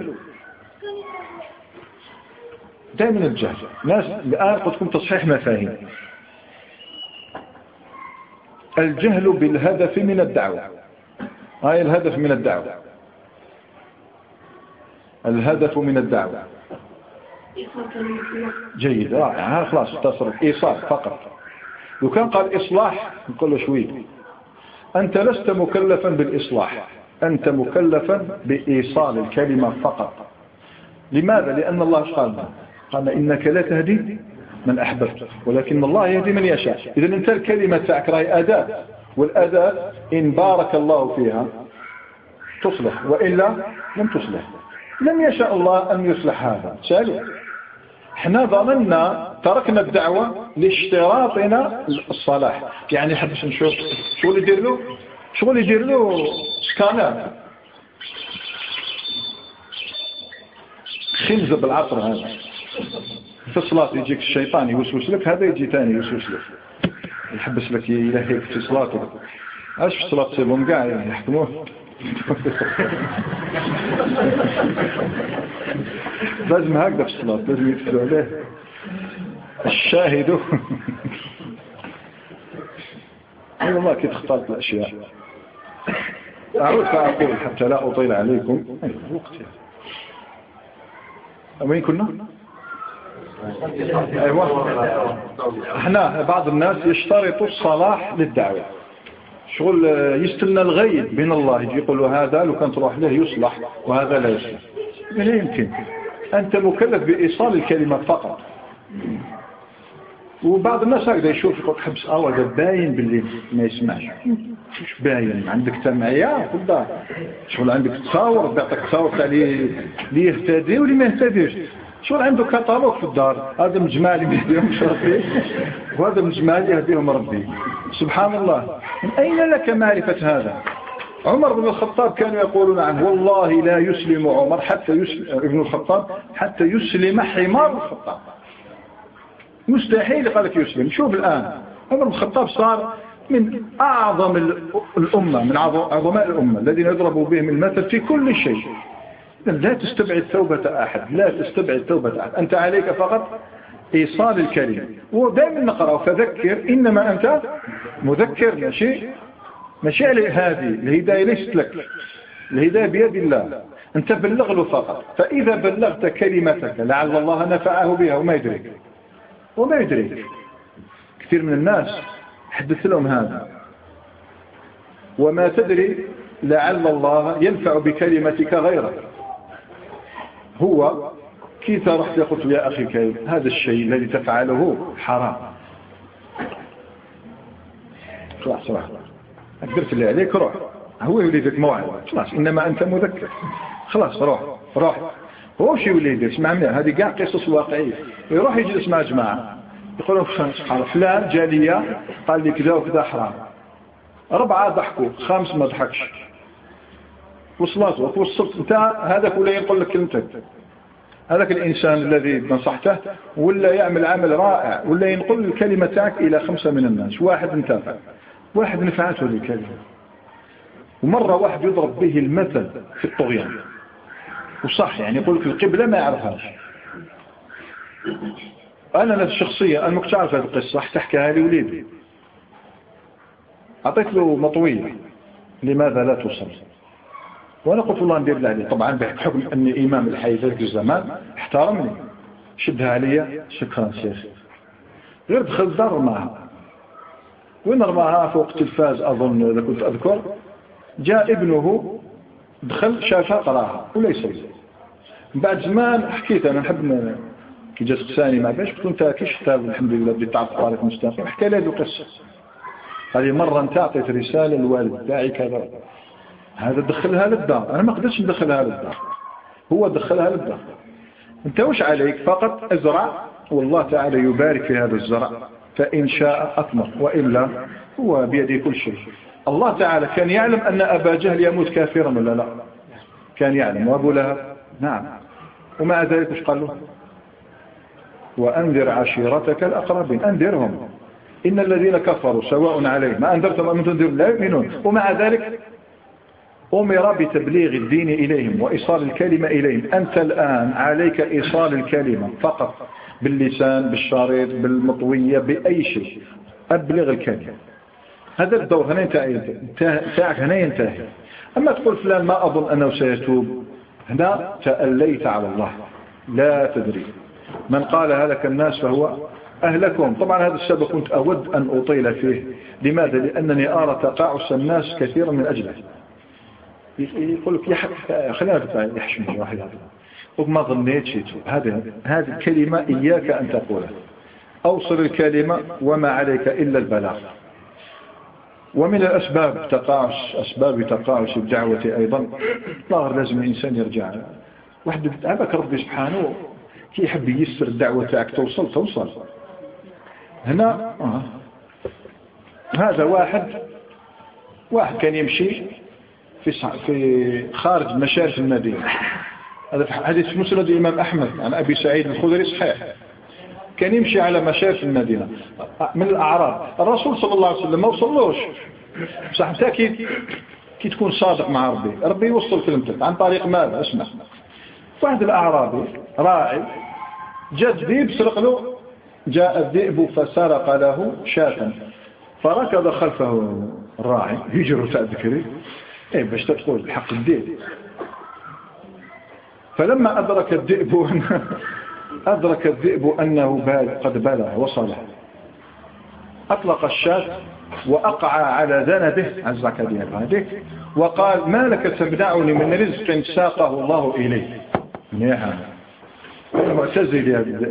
دائما الجهل. ناس الآن قلت لكم تصحيح مفاهيم. الجهل بالهدف من الدعوة، هاي الهدف من الدعوة، الهدف من الدعوة جيد رائع، خلاص اتصل إيصال فقط. لو كان قال إصلاح نقول له شوي، أنت لست مكلفا بالإصلاح، أنت مكلفا بإيصال الكلمة فقط. لماذا؟ لأن الله قال قال إنك لا تهدي من أحببت ولكن الله يهدي من يشاء. إذن أنت الكلمة تاعك راهي أداة، والأداة إن بارك الله فيها تصلح وإلا لم تصلح. لم يشاء الله أن يصلح هذا سألوا. احنا ظننا تركنا الدعوة لاشتراطنا الصلاح، يعني حد نشوف شو اللي يدير له، شو اللي يدير له سكانر خنزة بالعصر. هذا في الصلاة يجيك الشيطان يوسوس لك، هذا يجي ثاني يوسوس لك، يحبس لك يلهيك في صلاتك. ايش في الصلاة تصيبهم قاع يحكموه لازم هكذا في الصلاة، لازم يتفلوا عليه الشاهد أي والله كيف اختلط الأشياء. أعود فأقول حتى لا أطيل عليكم. أيوة وقت وين كنا؟ أيوة احنا بعض الناس يشترطوا الصلاح للدعوة، شغل يستنى الغيب من الله، يجي يقولوا هذا لو كان تروح له يصلح وهذا لا يصلح. لا يمكن، أنت مكلف بإيصال الكلمة فقط. وبعض الناس هكذا يشوف يقول حبس أول ده باين باللي ما يسمعش، مش باين عندك تمعية في الدار، شغل عندك تصاور بيعطيك تصاور تاع اللي يهتدي واللي ما يهتديش، شغل عنده كتالوج في الدار، هذا مجمال يهديهم ربي وهذا مجمال يهديهم ربي. سبحان الله، من أين لك معرفة هذا؟ عمر بن الخطاب كانوا يقولون عنه والله لا يسلم عمر حتى يسلم ابن الخطاب حتى يسلم حمار الخطاب. مستحيل قالك يسلم. شوف الآن عمر بن الخطاب صار من أعظم الأمة، من عظماء الأمة الذين يضرب بهم المثل في كل شيء. لا تستبعد توبة أحد، لا تستبعد توبة أحد، أنت عليك فقط إيصال الكلمة. ودائما نقرأ فذكر إنما أنت مذكر، ماشي ماشي عليه. هذه الهداية ليست لك، الهداية بيد الله، أنت بلغ له فقط. فإذا بلغت كلمتك لعل الله نفعه بها وما يدريك وما يدريك. كثير من الناس حدث لهم هذا وما تدري لعل الله ينفع بكلمتك غيرك. هو كيف رحت قلت يا أخي كيف هذا الشيء الذي تفعله حرام، خلاص روح أقدرت اللي عليك روح، هو يوليدك موعد خلاص، إنما أنت مذكر خلاص روح روح. هو شيء يوليدك اسمع منها، هذه قاع قصص واقعية. يروح يجلس مع جماعة يقولوا فلان جالية قال لي كذا وكذا حرام، أربعة ضحكوا، خامس ما ضحكش، وصلت وصلت انت هذاك ولا ينقل لك كلمتك، هذاك الإنسان الذي نصحته ولا يعمل عمل رائع ولا ينقل الكلمة تاعك إلى خمسة من الناس، واحد انتفع، واحد نفعته الكلمة. ومرة واحد يضرب به المثل في الطغيان، وصح يعني يقول لك القبلة ما يعرفهاش. أنا نفس الشخصية أنا مكتعرف هذه القصة تحكيها لي وليدي، أعطيت له مطوية لماذا لا تصل، وأنا قلت الله ندير له عليه. طبعا بحكم أني إمام الحي ذلك الزمان احترمني، شدها علي شكرا شيخ، غير دخل دار معها، وين رماها فوق تلفاز أظن إذا كنت أذكر، جاء ابنه دخل شافها قراها وليس لي. بعد زمان حكيت أنا نحب كي جا سقساني ما باش قلت له كيش كتاب الحمد لله بدي تعرف طريق مستقيم، حكى لي هذه القصة. هذه مرة انت أعطيت رسالة للوالد تاعي كذا، هذا دخلها للدار، أنا ما قدرتش ندخلها للدار، هو دخلها للدار. أنت وش عليك؟ فقط ازرع، والله تعالى يبارك في هذا الزرع، فإن شاء أثمر وإلا هو بيده كل شيء. الله تعالى كان يعلم أن أبا جهل يموت كافرا ولا لا؟ كان يعلم. وأبو لهب نعم، ومع ذلك ايش قال له؟ وأنذر عشيرتك الأقربين، أنذرهم إن الذين كفروا سواء عليهم ما أنذرتم أم تنذر لا يؤمنون. ومع ذلك أمر بتبليغ الدين إليهم وإيصال الكلمة إليهم. أنت الآن عليك إيصال الكلمة فقط باللسان، بالشريط، بالمطوية، بأي شيء، أبلغ الكلمة. هذا الدور هنا ينتهي، ساعك هنا ينتهي. أما تقول فلان ما أظن أنه سيتوب، هنا تأليت على الله، لا تدري. من قال هلك الناس فهو أهلكم. طبعا هذا السبب كنت أود أن أطيل فيه. لماذا؟ لأنني أرى تقاعس الناس كثيرا من أجله. يقول لك خلينا يحشم واحد هذا وما ظنيت شيء. هذه هذه الكلمة إياك أن تقولها. أوصل الكلمة وما عليك إلا البلاغ. ومن الأسباب تقاعس، أسباب تقاعس الدعوة أيضا ظاهر لازم الإنسان يرجع. واحد أباك ربي سبحانه كي يحب ييسر الدعوة تاعك توصل توصل. هنا آه. هذا واحد واحد كان يمشي في في خارج مشارف المدينة. هذا حديث في مسند الإمام أحمد عن أبي سعيد الخدري صحيح. كان يمشي على مشارف المدينة من الأعراب. الرسول صلى الله عليه وسلم ما وصلوش. صح انت كي كي تكون صادق مع ربي، ربي يوصل كلمتك عن طريق ماذا؟ اسمع. واحد الأعرابي راعي جاء ذئب سرق له، جاء الذئب فسرق له شاة فركض خلفه الراعي يجر تذكري ايه باش تدخل الحق الذئب. فلما أدرك الذئب أدرك الذئب أنه قد بلغ وصله، أطلق الشاة وأقع على ذنبه عزك هذه وقال ما لك تمنعني من رزق ساقه الله إليه. نعم معتزل يا ابن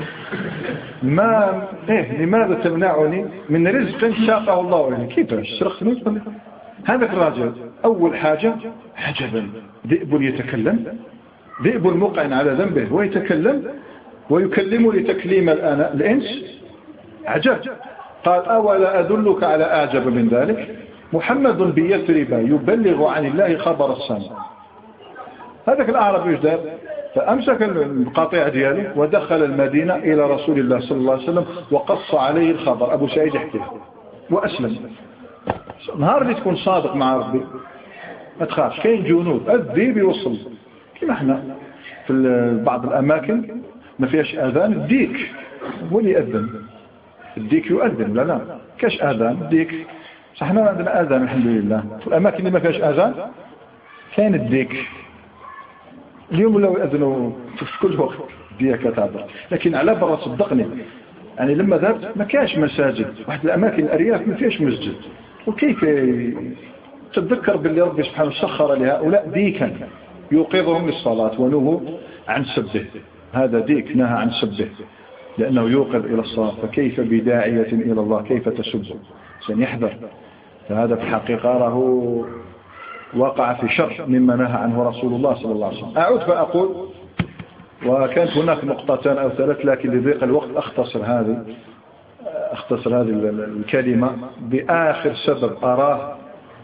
ما إيه لماذا تمنعني من رزق ساقه الله إليه؟ كيف سرقتني؟ هذا الراجل أول حاجة عجبا، ذئب يتكلم، ذئب موقع على ذنبه ويتكلم ويكلم لتكليم الإنس. عجب. قال أولا أدلك على أعجب من ذلك؟ محمد بيثرب يبلغ عن الله خبر السماء. هذاك الأعرابي يجدر فأمسك القطيع دياله ودخل المدينة إلى رسول الله صلى الله عليه وسلم وقص عليه الخبر. أبو سعيد يحكي وأسلم. نهار اللي تكون صادق مع ربي ما تخافش، كاين جنود الذئب يوصل كما احنا في بعض الأماكن ما فيهاش أذان، الديك هو اللي يأذن، الديك يؤذن. لا لا كاش أذان الديك. صحنا عندنا أذان الحمد لله. في الأماكن اللي ما فيهاش أذان كاين الديك. اليوم ولاو يأذنوا في كل وقت ديك تعبر. لكن على برا صدقني يعني لما ذهبت ما كاش مساجد، واحد الأماكن الأرياف ما فيهاش مسجد. وكيف تتذكر باللي ربي سبحانه سخر لهؤلاء ديكا يوقظهم للصلاة ونهوا عن سبه. هذا ديك نهى عن سبه لأنه يوقظ إلى الصلاة، فكيف بداعية إلى الله كيف تسبه؟ سنحذر. فهذا في الحقيقة راه وقع في شر مما نهى عنه رسول الله صلى الله عليه وسلم. أعود فأقول وكانت هناك نقطتان أو ثلاث لكن لضيق الوقت أختصر هذه أختصر هذه الكلمة بآخر سبب أراه.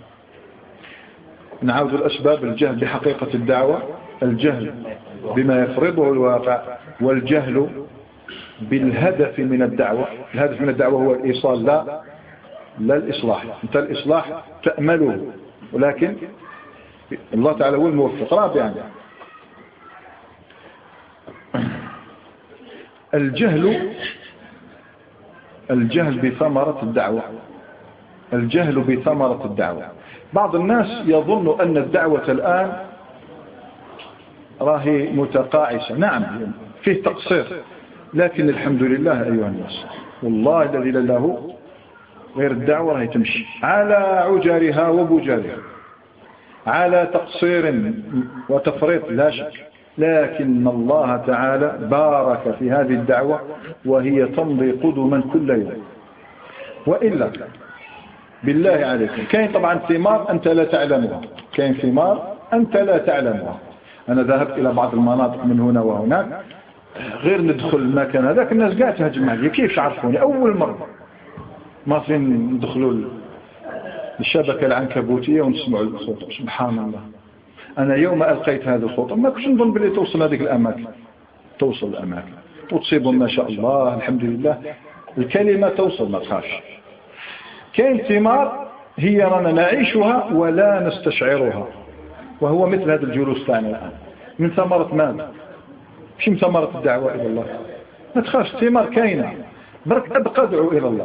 نعود الأسباب: الجهل بحقيقة الدعوة، الجهل بما يفرضه الواقع، والجهل بالهدف من الدعوة. الهدف من الدعوة هو الإيصال لا لا الإصلاح. أنت الإصلاح تأمله ولكن الله تعالى هو الموفق. رابعا الجهل الجهل بثمرة الدعوة. الجهل بثمرة الدعوة. بعض الناس يظن أن الدعوة الآن راهي متقاعسة. نعم فيه تقصير، لكن الحمد لله أيها الناس والله الذي له غير الدعوة راهي تمشي على عجرها وبجرها، على تقصير وتفريط لا شك، لكن الله تعالى بارك في هذه الدعوة وهي تمضي قدما كل يوم. وإلا بالله عليكم كاين طبعا ثمار أنت لا تعلمها، كاين ثمار أنت لا تعلمها. أنا ذهبت إلى بعض المناطق من هنا وهناك، غير ندخل المكان هذاك الناس قاعد تهجم علي، كيف عرفوني؟ أول مرة ما فين ندخلوا الشبكة العنكبوتية ونسمعوا الخطب. سبحان الله، أنا يوم ألقيت هذا الخطب ما كنتش نظن بلي توصل هذيك الأماكن، توصل الأماكن وتصيبهم ما شاء الله الحمد لله، الكلمة توصل ما تخافش. كاين ثمار هي رانا نعيشها ولا نستشعرها، وهو مثل هذا الجلوس تاعنا الآن من ثمرة ماذا؟ مش من ثمرة الدعوة إلى الله. ما تخافش، ثمار كاينة، برك أبقى أدعو إلى الله.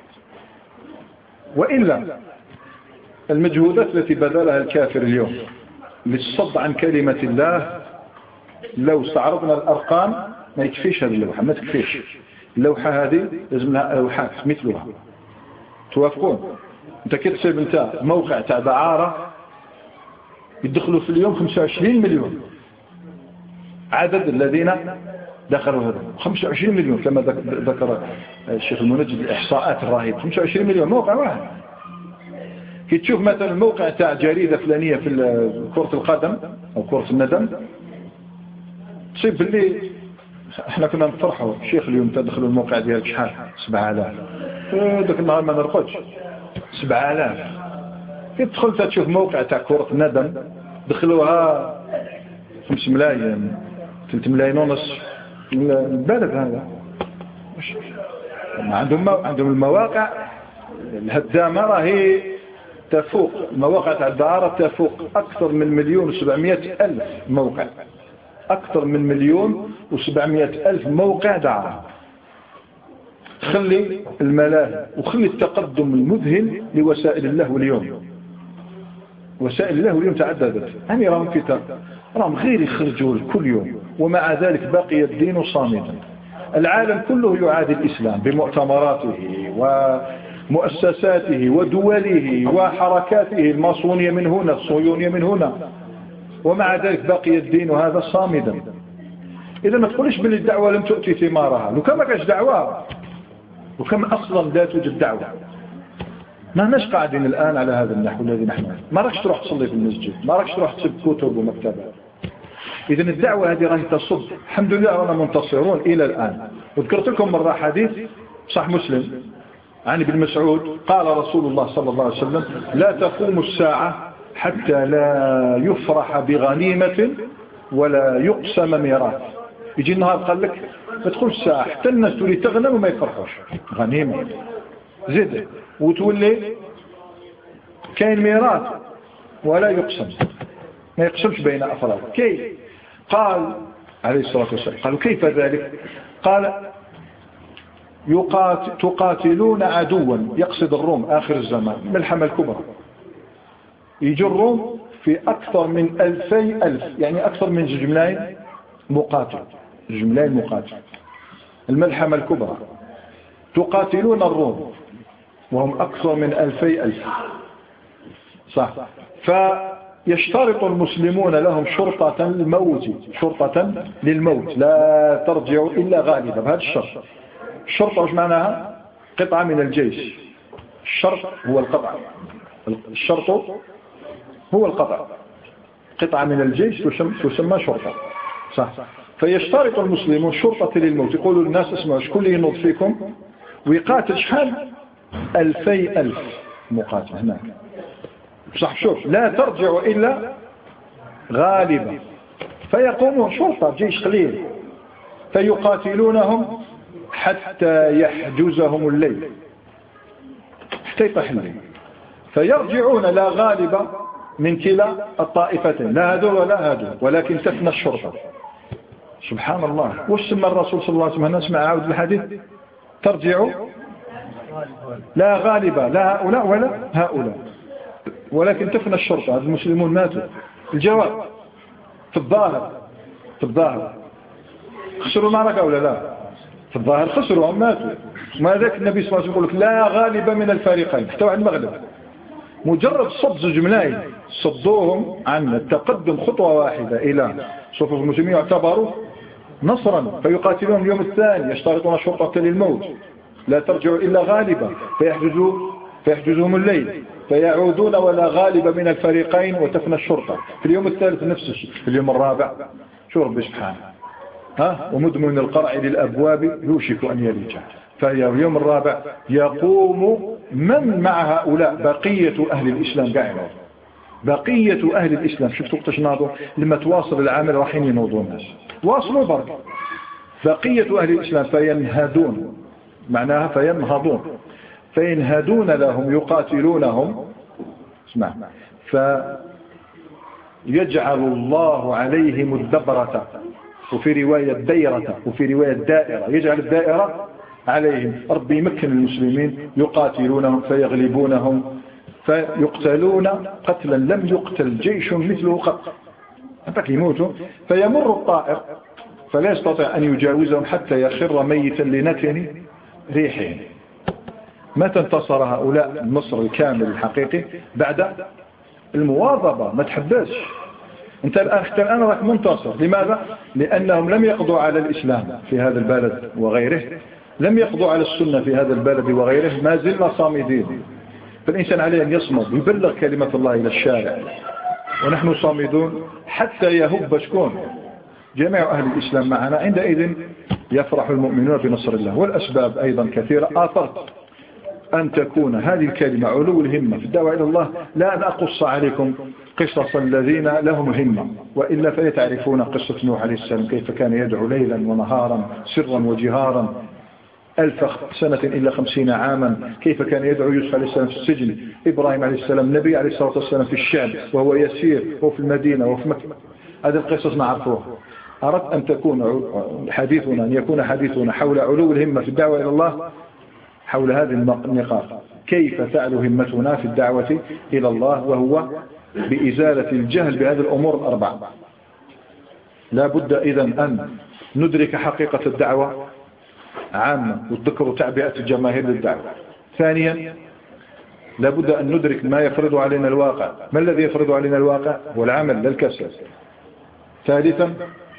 وإلا المجهودات التي بذلها الكافر اليوم للصد عن كلمة الله، لو استعرضنا الأرقام ما يكفيش هذه اللوحة، ما تكفيش. اللوحة هذه لازم لها لوحات مثلها، توافقون؟ انت كي تحسب انت موقع تاع دعارة يدخلوا في اليوم خمسة وعشرين مليون عدد الذين دخلوا هذا، خمسة وعشرين مليون كما ذكر الشيخ المنجد الإحصاءات الرهيبة، خمسة وعشرين مليون موقع واحد. كي تشوف مثلا الموقع تاع جريدة فلانية في كرة القدم أو كرة الندم، تصيب باللي احنا كنا نفرحوا الشيخ اليوم تدخلوا الموقع ديالك شحال؟ سبعة آلاف. ذاك النهار ما نرقدش، سبعة آلاف. كي تدخل تشوف موقع تاع كرة الندم دخلوها خمس ملايين ثلاث ملايين ونص. البلد هذا عندهم عندهم المواقع الهدامة راهي تفوق، المواقع تاع الدعارة تفوق أكثر من مليون وسبعمائة ألف موقع، أكثر من مليون وسبعمائة ألف موقع دعارة. خلي الملاهي وخلي التقدم المذهل لوسائل الله اليوم. وسائل الله اليوم تعددت، يعني راهم كتاب راهم غير يخرجوا كل يوم، ومع ذلك بقي الدين صامتا. العالم كله يعادي الإسلام بمؤتمراته ومؤسساته ودوله وحركاته، الماسونية من هنا الصهيونية من هنا، ومع ذلك بقي الدين هذا صامدا. إذا ما تقولش بل الدعوة لم تؤتي ثمارها، لو كان ما كانش دعوة، وكم أصلا لا توجد دعوة، ما ناش قاعدين الآن على هذا النحو الذي نحن. ما راكش تروح تصلي في المسجد، ما راكش تروح تسب كتب ومكتبات. إذا الدعوة هذه راهي تصب، الحمد لله رانا منتصرون إلى الآن. وذكرت لكم مرة حديث صح مسلم عن ابن مسعود قال رسول الله صلى الله عليه وسلم: لا تقوم الساعة حتى لا يفرح بغنيمة ولا يقسم ميراث. يجي النهار قال لك ما تدخلش الساعة حتى الناس تولي تغنم وما يفرحوش غنيمة، زيد وتولي كاين ميراث ولا يقسم، ما يقسمش بين أفراد. كيف؟ قال عليه الصلاة والسلام، قالوا كيف ذلك؟ قال: يقاتل تقاتلون عدوا، يقصد الروم آخر الزمان، الملحمة الكبرى. يجي الروم في أكثر من ألفي ألف، يعني أكثر من جملاين مقاتل، جملاين مقاتل، الملحمة الكبرى. تقاتلون الروم وهم أكثر من ألفي ألف، صح؟ فيشترط المسلمون لهم شرطة للموت، شرطة للموت لا ترجع إلا غالبا بهذا الشرط. الشرطة وش معناها؟ قطعة من الجيش. الشرط هو القطع، الشرط هو القطع، قطعة من الجيش تسمى شرطة، صح؟ فيشترط المسلمون شرطة للموت، يقولوا للناس: اسمعوا شكون اللي ينوض فيكم ويقاتل شحال؟ ألفي ألف مقاتل هناك، صح؟ شوف، لا ترجع إلا غالبا. فيقومون شرطة جيش قليل فيقاتلونهم حتى يحجزهم الليل، حتى يطيح الليل، فيرجعون لا غالب من كلا الطائفتين، لا هذول ولا هذول، ولكن تفنى الشرطة. سبحان الله. وش سمى الرسول صلى الله عليه وسلم؟ نسمع عاود الحديث: ترجع لا غالب لا هؤلاء ولا هؤلاء، ولكن تفنى الشرطة. المسلمون ماتوا. الجواب: في الظاهر في الظاهر خسروا المعركة ولا لا؟ في الظاهر خسروا، هم ماتوا. ما ذاك النبي صلى الله عليه وسلم يقول لك: لا غالب من الفريقين، حتى واحد مغلب. مجرد صد زوج ملايين صدوهم عن التقدم خطوة واحدة إلى صفوف المسلمين، يعتبروا نصرا. فيقاتلون اليوم الثاني، يشترطون شرطة للموت لا ترجع إلا غالبا، فيحجزوا فيحجزهم الليل فيعودون ولا غالب من الفريقين وتفنى الشرطة. في اليوم الثالث نفس الشيء. في اليوم الرابع شو رب سبحانه ها ومدمن القرع للأبواب يوشك أن يلج. في اليوم الرابع يقوم من مع هؤلاء بقية أهل الإسلام قاعدين. بقية أهل الإسلام شفتوا قتش ناضوا لما تواصل العمل راحين ينوضوا الناس واصلوا برك. بقية أهل الإسلام فينهدون معناها فينهضون فينهدون لهم يقاتلونهم اسمع فيجعل الله عليهم الدبرة وفي رواية ديرة وفي رواية دائرة يجعل الدائرة عليهم. ربي يمكن المسلمين يقاتلونهم فيغلبونهم فيقتلون قتلا لم يقتل جيش مثله قط حتى يموتوا. فيمر الطائر فلا يستطيع أن يجاوزهم حتى يخر ميتا لنتن ريحهم. متى انتصر هؤلاء النصر الكامل الحقيقي؟ بعد المواظبة ما تحبش. انت الآن الآن راك منتصر. لماذا؟ لأنهم لم يقضوا على الإسلام في هذا البلد وغيره لم يقضوا على السنة في هذا البلد وغيره ما زلنا صامدين. فالإنسان عليه أن يصمد يبلغ كلمة الله إلى الشارع ونحن صامدون حتى يهب شكون جميع أهل الإسلام معنا. عندئذ يفرح المؤمنون بنصر الله. والأسباب أيضا كثيرة. آثرت أن تكون هذه الكلمة علو الهمة في الدعوة إلى الله. لا أن أقص عليكم قصص الذين لهم همة وإلا فيتعرفون قصة نوح عليه السلام كيف كان يدعو ليلا ونهارا سرا وجهارا ألف سنة إلا خمسين عاما. كيف كان يدعو يوسف عليه السلام في السجن. إبراهيم عليه السلام نبي عليه الصلاة والسلام في الشعب وهو يسير وهو في المدينة وفي مكة. هذه القصص نعرفوها. أردت أن تكون حديثنا أن يكون حديثنا حول علو الهمة في الدعوة إلى الله حول هذه النقاط. كيف تعلو همتنا في الدعوة إلى الله وهو بإزالة الجهل بهذه الأمور الأربعة. لا بد إذن أن ندرك حقيقة الدعوة عامة والذكر تعبئة الجماهير للدعوة. ثانيا لا بد أن ندرك ما يفرض علينا الواقع. ما الذي يفرض علينا الواقع؟ هو العمل لا الكسل. ثالثا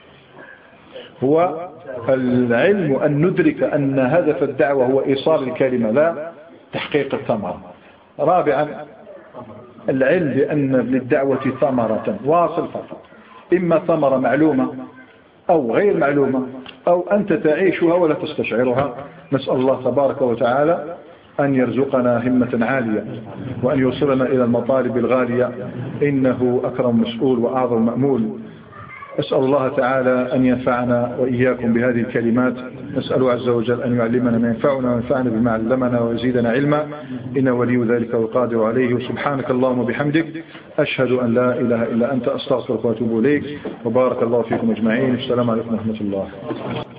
هو العلم أن ندرك أن هدف الدعوة هو إيصال الكلمة لا تحقيق الثمرة. رابعا العلم بأن للدعوة ثمرة واصل فقط إما ثمرة معلومة أو غير معلومة أو أنت تعيشها ولا تستشعرها. نسأل الله تبارك وتعالى أن يرزقنا همة عالية وأن يوصلنا إلى المطالب الغالية إنه أكرم مسؤول وأعظم مأمول. أسأل الله تعالى أن ينفعنا وإياكم بهذه الكلمات. نسأل عز وجل أن يعلمنا ما ينفعنا وينفعنا بما علمنا ويزيدنا علما إنه ولي ذلك والقادر عليه. وسبحانك اللهم وبحمدك أشهد أن لا إله إلا أنت أستغفرك وأتوب إليك. وبارك الله فيكم أجمعين. السلام عليكم ورحمة الله.